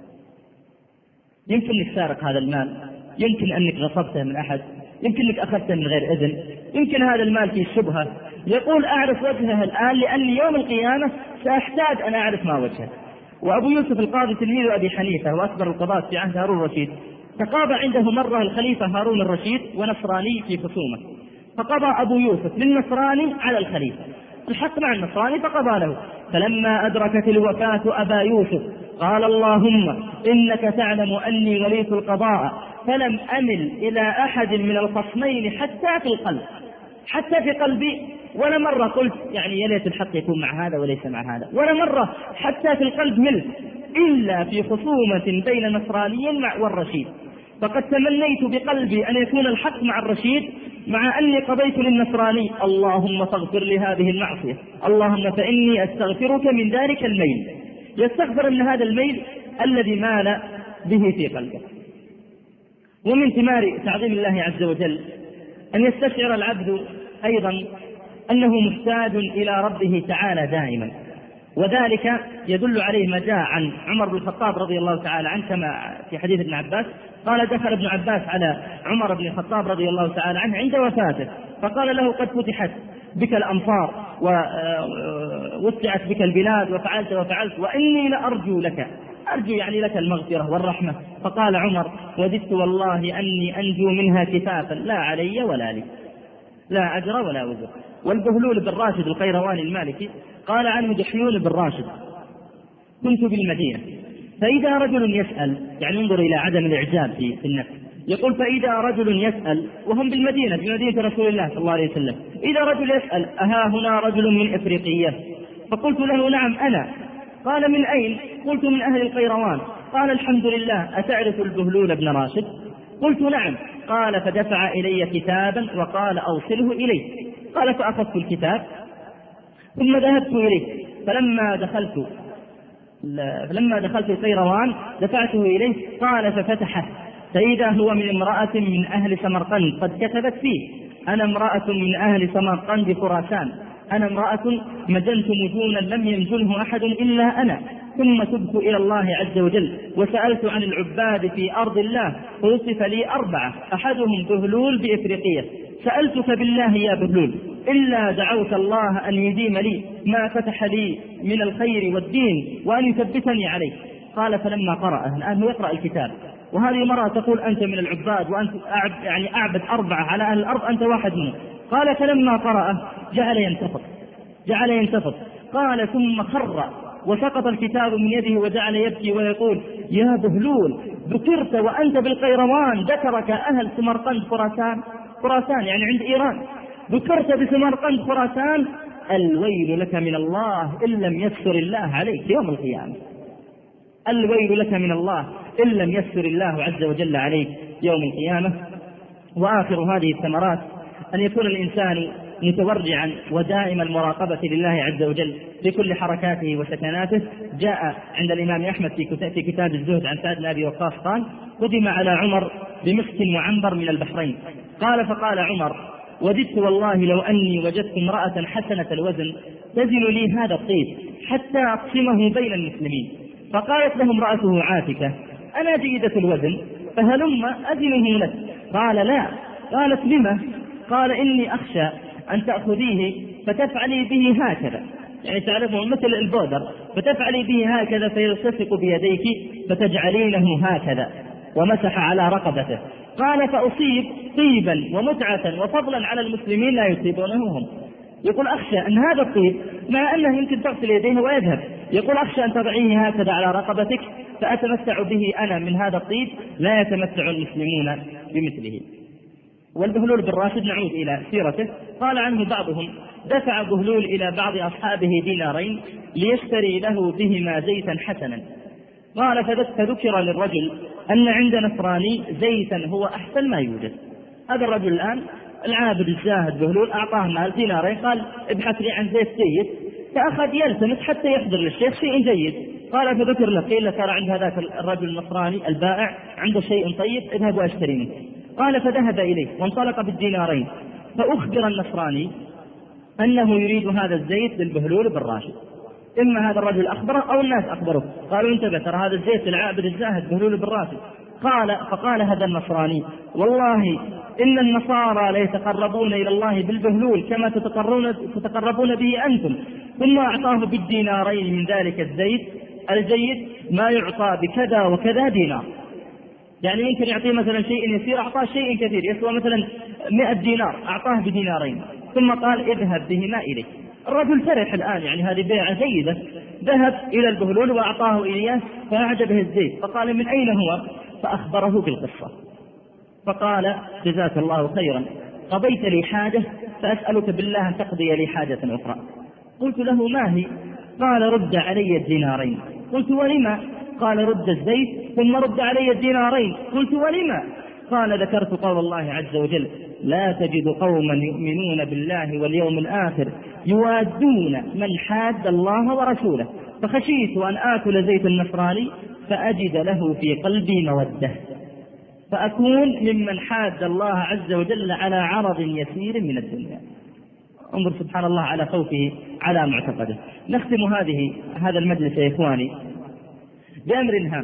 يمكن أنك سارق هذا المال، يمكن أنك غصبته من أحد، يمكن أنك أخذته من غير إذن، يمكن هذا المال فيه شبهة. يقول أعرف وجهه الآن لأني يوم القيامة سأحتاج أن أعرف ما وجهه. وأبو يوسف القاضي تلميذ أبي حنيفة وأكبر القضاة في عهد هارون الرشيد، تقاضى عنده مرة الخليفة هارون الرشيد ونصراني في خصومة، فقضى أبو يوسف للنصراني على الخليفة الحق مع النصراني فقضى له. فلما أدركت الوفاة أبا يوسف قال اللهم إنك تعلم أني وليت القضاء فلم أمل إلى أحد من الخصمين حتى في القلب، حتى في قلبي ولا مرة قلت يعني يا ليت الحق يكون مع هذا وليس مع هذا، ولا مرة حتى في القلب ملت إلا في خصومة بين نصراني والرشيد. فقد تمنيت بقلبي أن يكون الحق مع الرشيد مع أني قضيت للنصراني اللهم فاغفر لهذه المعصية، اللهم فإني أستغفرك من ذلك الميل. يستغفر من هذا الميل الذي مال به في قلبه. ومن ثمار تعظيم الله عز وجل أن يستشعر العبد أيضا أنه محتاج إلى ربه تعالى دائما، وذلك يدل عليه ما جاء عن عمر بن الخطاب رضي الله تعالى عنه كما في حديث ابن عباس. قال دخل ابن عباس على عمر بن الخطاب رضي الله تعالى عنه عند وفاته فقال له قد فتحت بك الأمصار ووسعت بك البلاد وفعلت وفعلت وإني لأرجو لك، أرجو يعني لك المغفرة والرحمة. فقال عمر وددت والله أني أنجو منها كفافا لا علي ولا لي، لا أجر ولا وزر. والبهلول بن راشد القيرواني المالكي قال عنه دحيون بن راشد كنت بالمدينة فإذا رجل يسأل، يعني انظر إلى عدم الإعجاب في النفس، يقول فإذا رجل يسأل وهم بالمدينة في مدينة رسول الله صلى الله عليه وسلم، إذا رجل يسأل أها هنا رجل من إفريقية؟ فقلت له نعم أنا. قال من أين؟ قلت من أهل القيروان. قال الحمد لله أتعرف البهلول بن راشد؟ قلت نعم. قال فدفع إلي كتابا وقال أوصله إليه. قال فأخذت الكتاب ثم ذهبت إليه، فلما دخلت فلما دخلت القيروان دفعته إليه. قال ففتحه فإذا هو من امرأة من أهل سمرقند قد كتبت فيه أنا امرأة من أهل سمرقند خراسان أنا امرأة مجنت مجونا لم يمجنه أحد إلا أنا، ثم تبت إلى الله عز وجل وسألت عن العباد في أرض الله فوصف لي أربعة، أحدهم بهلول بإفريقية، سألتك بالله يا بهلول إلا دعوت الله أن يديم لي ما فتح لي من الخير والدين وأن يثبتني عليه. قال فلما قرأه، الآن هو يقرأ الكتاب، وهذه مرة تقول أنت من العباد وأنت أعب يعني أعبد أربعة على أهل الأرض، أنت واحد منهم. قال فلما قرأه جعل ينتفض جعل ينتفض قال ثم خر وسقط الكتاب من يده وجعل يبكي ويقول يا بهلول ذكرت وأنت بالقيروان، ذكرك أهل سمرقند خراسان، خراسان يعني عند إيران، ذكرت بسمرقند خراسان، الويل لك من الله إن لم يسر الله عليك يوم القيامة، الويل لك من الله إن لم يسر الله عز وجل عليك يوم القيامة. وآخر هذه الثمرات أن يكون الإنسان متورعا ودائم المراقبة لله عز وجل في كل حركاته وسكناته. جاء عند الإمام أحمد في كتاب الزهد عن سعد بن أبي وقاص قال قدم على عمر بمسك وعنبر من البحرين، قال فقال عمر وجدت والله لو أني وجدت امرأة حسنة الوزن تزن لي هذا الطيب حتى أقسمه بين المسلمين. فقالت له امرأته عاتكة أنا جيدة الوزن فهلم أزنه لك. قال لا. قالت لما؟ قال إني أخشى أن تأخذيه فتفعلي به هكذا، يعني تعرفون مثل البودر، فتفعلي به هكذا فيلتصق بيديك فتجعلينه هكذا، ومسح على رقبته. قال فأصيب طيبا ومتعة وفضلا على المسلمين لا يصيبونه هم. يقول أخشى أن هذا الطيب مع أنه يمكن تغسل يديه ويذهب، يقول أخشى أن تضعيه هكذا على رقبتك فأتمتع به أنا من هذا الطيب لا يتمتع المسلمون بمثله. والبهلول بن راشد نعود إلى سيرته، قال عنه بعضهم دفع بهلول إلى بعض أصحابه دينارين ليشتري له بهما زيتا حسنا. قال فذكر للرجل أن عند نصراني زيتا هو أحسن ما يوجد. هذا الرجل الآن العابد الزاهد بهلول أعطاه مال دينارين، قال ابحث لي عن زيت جيد، فأخذ يلتمس حتى يحضر للشيخ شيء جيد. قال فذكر له قيل ترى عند هذاك الرجل النصراني البائع عنده شيء طيب اذهب واشتري منه. قال فذهب إليه وانطلق بالدينارين، فأخبر النصراني أنه يريد هذا الزيت للبهلول بن راشد. إما هذا الرجل أخبره أو الناس أخبره، قالوا انتبه ترى هذا الزيت العابد الزاهد بهلول بن راشد. قال فقال هذا النصراني والله إن النصارى ليتقربون إلى الله بالبهلول كما تتقربون, تتقربون به أنتم. ثم أعطاه بالدينارين من ذلك الزيت الجيد ما يعطى بكذا وكذا دينار، يعني يمكن يعطيه مثلا شيء يسير أعطاه شيء كثير يسوى مثلا مئة دينار أعطاه بدينارين، ثم قال اذهب بهما إليه. الرجل فرح الآن، يعني هذه بيعة جيدة، ذهب إلى البهلول وأعطاه إياه فأعجبه الزيت، فقال من أين هو؟ فأخبره بالقصة، فقال جزاك الله خيرا قضيت لي حاجة فأسألك بالله أن تقضي لي حاجة أخرى. قلت له ما هي؟ قال رد علي الدينارين. قلت ولما؟ قال رد الزيت ثم رد علي الدينارين. قلت ولما؟ قال ذكرت قول الله عز وجل لا تجد قوما يؤمنون بالله واليوم الآخر يوادون من حاد الله ورسوله، فخشيت أن آكل زيت النصراني فأجد له في قلبي مودة فأكون ممن حاد الله عز وجل على عرض يسير من الدنيا. انظر سبحان الله على خوفه على معتقده. نختم هذه هذا المجلس يا إخواني بأمر هام،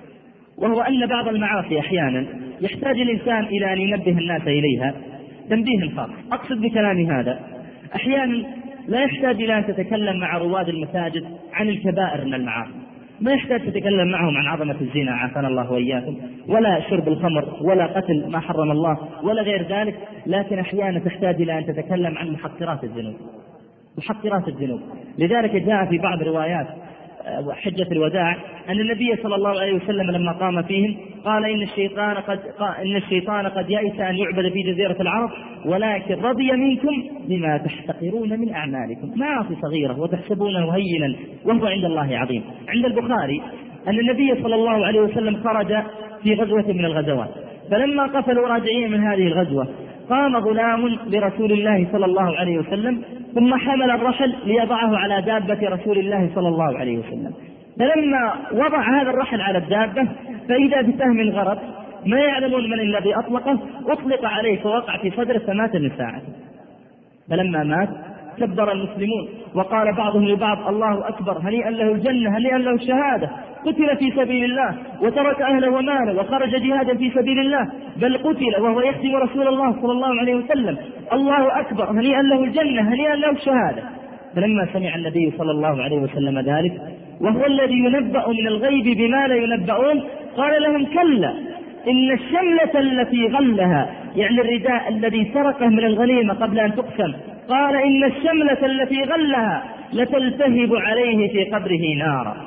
وهو أن بعض المعاصي أحيانا يحتاج الإنسان إلى أن ينبه الناس إليها تنبيه خاص. أقصد بكلامي هذا أحيانا لا يحتاج إلى أن تتكلم مع رواد المساجد عن الكبائر من المعاصي، ما يحتاج تتكلم معهم عن عظمة الزنا عافانا الله وإياكم، ولا شرب الخمر، ولا قتل ما حرم الله، ولا غير ذلك، لكن أحيانا تحتاج إلى أن تتكلم عن محقرات الذنوب، محقرات الذنوب. لذلك جاء في بعض روايات حجة الوداع أن النبي صلى الله عليه وسلم لما قام فيهم قال إن الشيطان قد إن الشيطان قد يئس أن يعبد في جزيرة العرب ولكن رضي منكم بما تحتقرون من أعمالكم، معاصي صغيرة وتحسبونه هينا وهو عند الله عظيم. عند البخاري أن النبي صلى الله عليه وسلم خرج في غزوة من الغزوات، فلما قفلوا راجعين من هذه الغزوة قام غلام لرسول الله صلى الله عليه وسلم ثم حمل الرحل ليضعه على دابة رسول الله صلى الله عليه وسلم. فلما وضع هذا الرحل على الدابة فإذا بسهم غرب ما يعلمون من الذي أطلقه، أطلق عليه فوقع في صدره فمات من ساعته. فلما مات كبر المسلمون وقال بعضهم لبعض الله أكبر، هنيئا له الجنة، هنيئا له الشهادة. قتل في سبيل الله وترك أهله وماله وخرج جهادا في سبيل الله، بل قتل وهو يخدم رسول الله صلى الله عليه وسلم. الله أكبر، هنيئا له الجنة، هنيئا له الشهادة. فلما سمع النبي صلى الله عليه وسلم ذلك وهو الذي ينبأ من الغيب بما لا ينبؤون، قال لهم كلا إن الشملة التي غلها، يعني الرداء الذي سرقه من الغنيمة قبل أن تقسم، قال إن الشملة التي غلها لتلتهب عليه في قبره نارا،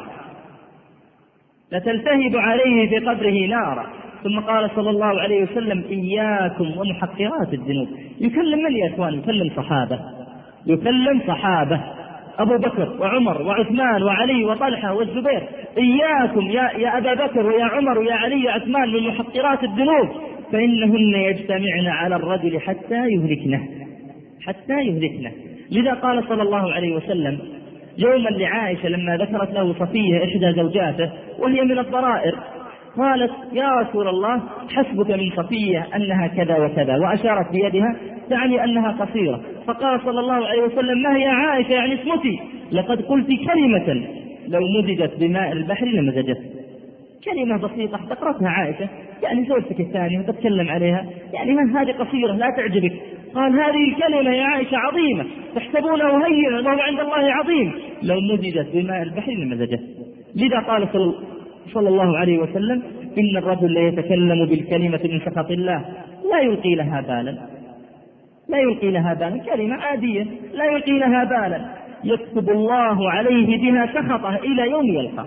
لتلتهب عليه في قبره نارا. ثم قال صلى الله عليه وسلم إياكم ومحقرات الذنوب. يكلم من يا إخوان؟ يكلم صحابة، يكلم صحابة أبو بكر وعمر وعثمان وعلي وطلحة والزبير، إياكم يا, يا أبا بكر ويا عمر ويا علي ويا عثمان من محقرات الذنوب، فإنهن يجتمعن على الرجل حتى يهلكنه، حتى يهلكنه. لذا قال صلى الله عليه وسلم يوما لعائشة لما ذكرت له صفية إحدى زوجاته وهي من الضرائر، قالت يا رسول الله حسبك من صفية أنها كذا وكذا، وأشارت بيدها تعني أنها قصيرة. فقال صلى الله عليه وسلم ما هي عائشة؟ يعني اسمتي، لقد قلت كلمة لو مزجت بماء البحر لمزجت. كلمة بسيطة ذكرتها عائشة، يعني زوجتك الثانية وتتكلم عليها، يعني ما هذه قصيرة لا تعجبك. قال هذه الكلمة يا عائشة عظيمة، تحسبونه هينا وهو عند الله عظيم، لو مزجت بماء البحر لمزجت. لذا قال صلى الله عليه وسلم إن الرجل لا يتكلم بالكلمة من سخط الله لا يلقي لها بالا، لا يلقي لها بالا، كلمة عادية لا يلقي لها بالا، يكتب الله عليه بها سخطه إلى يوم يلقاه.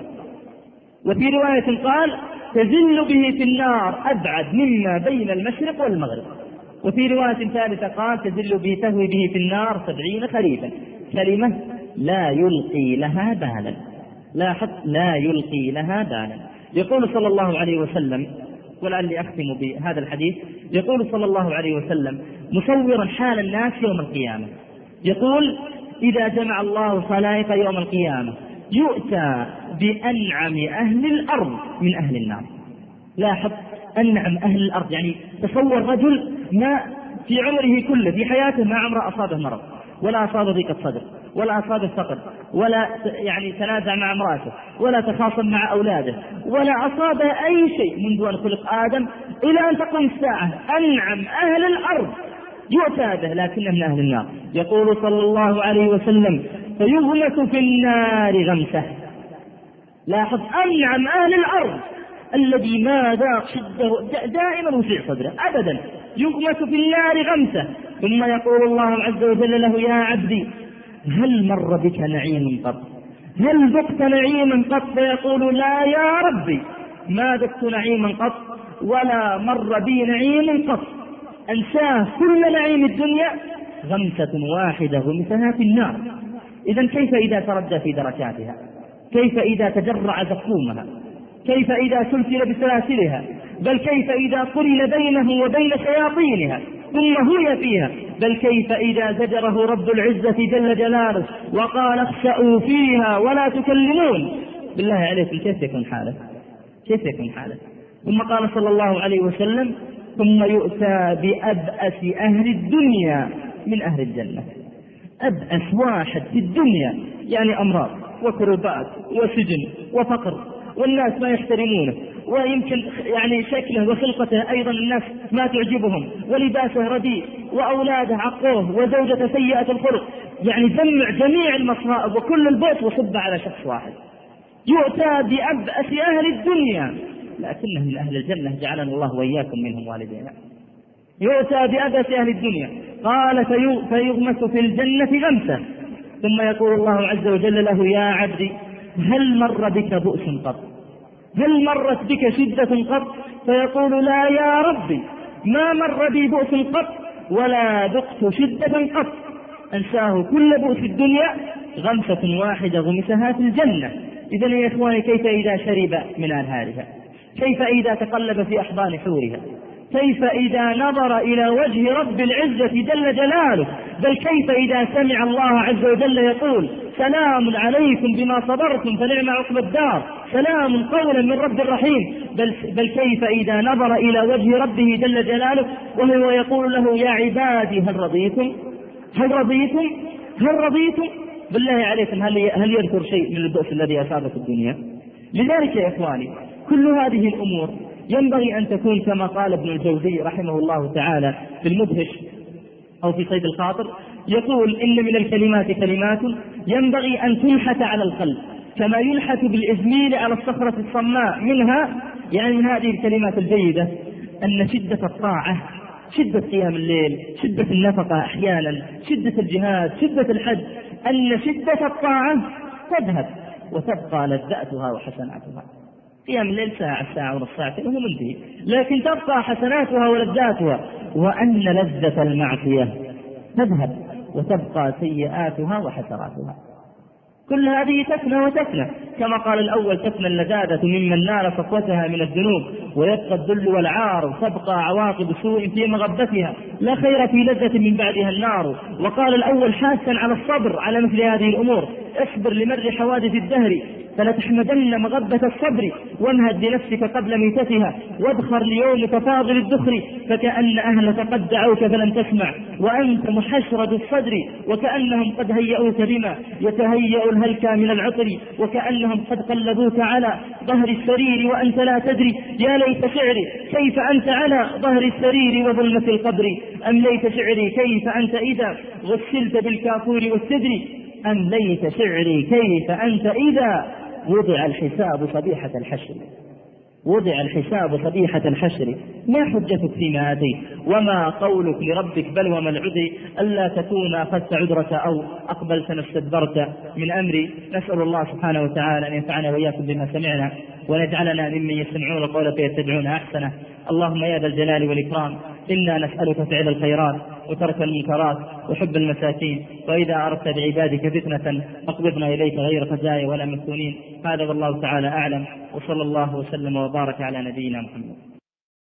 وفي رواية قال تزل به في النار أبعد مما بين المشرق والمغرب. وفي رواية ثالثة قال تزل به تهوي به في النار سبعين خريفا. كلمة لا يلقي لها بالا، لا حتى لا يلقي لها بالا. يقول صلى الله عليه وسلم، ولعلي أختم بهذا الحديث، يقول صلى الله عليه وسلم مصورا حال الناس يوم القيامة، يقول إذا جمع الله خلائق يوم القيامة يؤتى بأنعم أهل الأرض من أهل النار. لاحظ أنعم أهل الأرض، يعني تصور رجل ما في عمره كله في حياته ما عمره أصابه مرض ولا أصابه ضيقة صدر ولا أصابه فقر ولا يعني تنازع مع امرأته ولا تخاصم مع أولاده ولا أصابه أي شيء منذ أن خلق آدم إلى أن تقوم الساعة. أنعم أهل الأرض يؤتى به لكنه من أهل النار. يقول صلى الله عليه وسلم فيغمس في النار غمسة. لاحظ أنعم أهل الأرض الذي ما ذاق شده دائما وسع صدره أبدا، يغمس في النار غمسة. ثم يقول الله عز وجل له يا عبدي هل مر بك نعيم قط؟ هل ذقت نعيما قط؟ فيقول لا يا ربي ما ذقت نعيما قط ولا مر بي نعيم قط. أنساه كل نعيم الدنيا غمسة واحدة غمسها في النار. إذن كيف إذا تردى في دركاتها؟ كيف إذا تجرع زقومها؟ كيف إذا سلسل بسلاسلها؟ بل كيف إذا قرن بينه وبين شياطينها ثم هي فيها؟ بل كيف إذا زجره رب العزة جل جلاله وقال اخسأوا فيها ولا تكلمون؟ بالله عليكم كيف يكون حاله؟ كيف يكون حاله؟ ثم قال صلى الله عليه وسلم ثم يؤتى بأبأس أهل الدنيا من أهل الجنة. أبأس واحد في الدنيا يعني أمراض وكربات وسجن وفقر والناس ما يحترمونه، ويمكن يعني شكله وخلقته أيضا الناس ما تعجبهم، ولباسه رديء، وأولاده عقوه، وزوجته سيئة الخلق، يعني جمع جميع المصائب وكل البؤس وصب على شخص واحد. يؤتى بأبأس أهل الدنيا لكنه من أهل الجنة جعلنا الله وإياكم منهم والدينا. يؤتى بأبأس أهل الدنيا قال فيغمس في الجنة غمسة. ثم يقول الله عز وجل له يا عبدي هل مر بك بؤس قط؟ هل مرت بك شدة قط؟ فيقول لا يا ربي ما مر بي بؤس قط ولا ذقت شدة قط. أنساه كل بؤس الدنيا غمسة واحدة غمسها في الجنة. إذن يا إخواني كيف إذا شرب من أنهارها؟ كيف إذا تقلب في أحضان حورها؟ كيف إذا نظر إلى وجه رب العزة جل جلاله؟ بل كيف إذا سمع الله عز وجل يقول سلام عليكم بما صبرتم فنعم عقبى الدار، سلام قولا من رب رحيم. بل, بل كيف إذا نظر إلى وجه ربه جل جلاله وهو يقول له يا عبادي هل رضيتم؟ هل رضيتم؟ هل رضيتم؟ بالله عليكم هل هل يذكر شيء من البؤس الذي أصاب في الدنيا؟ لذلك يا إخواني كل هذه الأمور ينبغي أن تكون كما قال ابن الجوزي رحمه الله تعالى في المدهش أو في صيد الخاطر، يقول إن من الكلمات كلمات ينبغي أن تنحت على القلب كما ينحت بالإزميل على الصخرة الصماء. منها يعني من هذه الكلمات الجيدة أن شدة الطاعة، شدة قيام الليل، شدة النفقة أحيانا، شدة الجهاد، شدة الحج، أن شدة الطاعة تذهب وتبقى لذاتها وحسناتها. قيام الليل ساعة ساعة ونص ساعتين وهو منتهي، لكن تبقى حسناتها ولذاتها. وأن لذة المعصية تذهب وتبقى سيئاتها وحسراتها. كل هذه تفنى وتفنى، كما قال الأول تفنى اللذاذة ممن نال صفوتها من الذنوب ويبقى الذل والعار وتبقى عواقب سوء في مغبتها، لا خير في لذة من بعدها النار. وقال الأول حاسا على الصبر على مثل هذه الأمور، اصبر لمر حوادث الدهر فلا تحمدن مغبة الصبر وانهد لنفسك قبل ميتتها وادخر ليوم تفاضل الدخر فكأن أهلك قد دعوك فلم تسمع وأنت محشرد الصدر وكأنهم قد هيئوك بما يتهيأ الهلكى من العطر وكأنهم قد قلبوك على ظهر السرير وأنت لا تدري. يا ليت شعري كيف أنت على ظهر السرير وظلمة القبر أم ليت شعري كيف أنت إذا غسلت بالكافور والسدر أم ليت شعري كيف أنت إذا وضع الحساب صبيحة الحشر. وضع الحساب صبيحة الحشر ما حجتك فيما أتيت وما قولك لربك بل وما العذر ألا تكون أخذت عذرك أو أقبلت استدبرت من أمري. نسأل الله سبحانه وتعالى أن ينفعنا وإياكم بما سمعنا ونجعلنا ممن يستمعون القول فيتبعون أحسنه. اللهم يا ذا الجلال والإكرام إنا نسألك فعل الخيرات وترك المنكرات وحب المساكين، وإذا أردت بعبادك فتنة أقبضنا إليك غير خزايا ولا مفتونين. هذا والله تعالى أعلم، وصلى الله وسلم وبارك على نبينا محمد.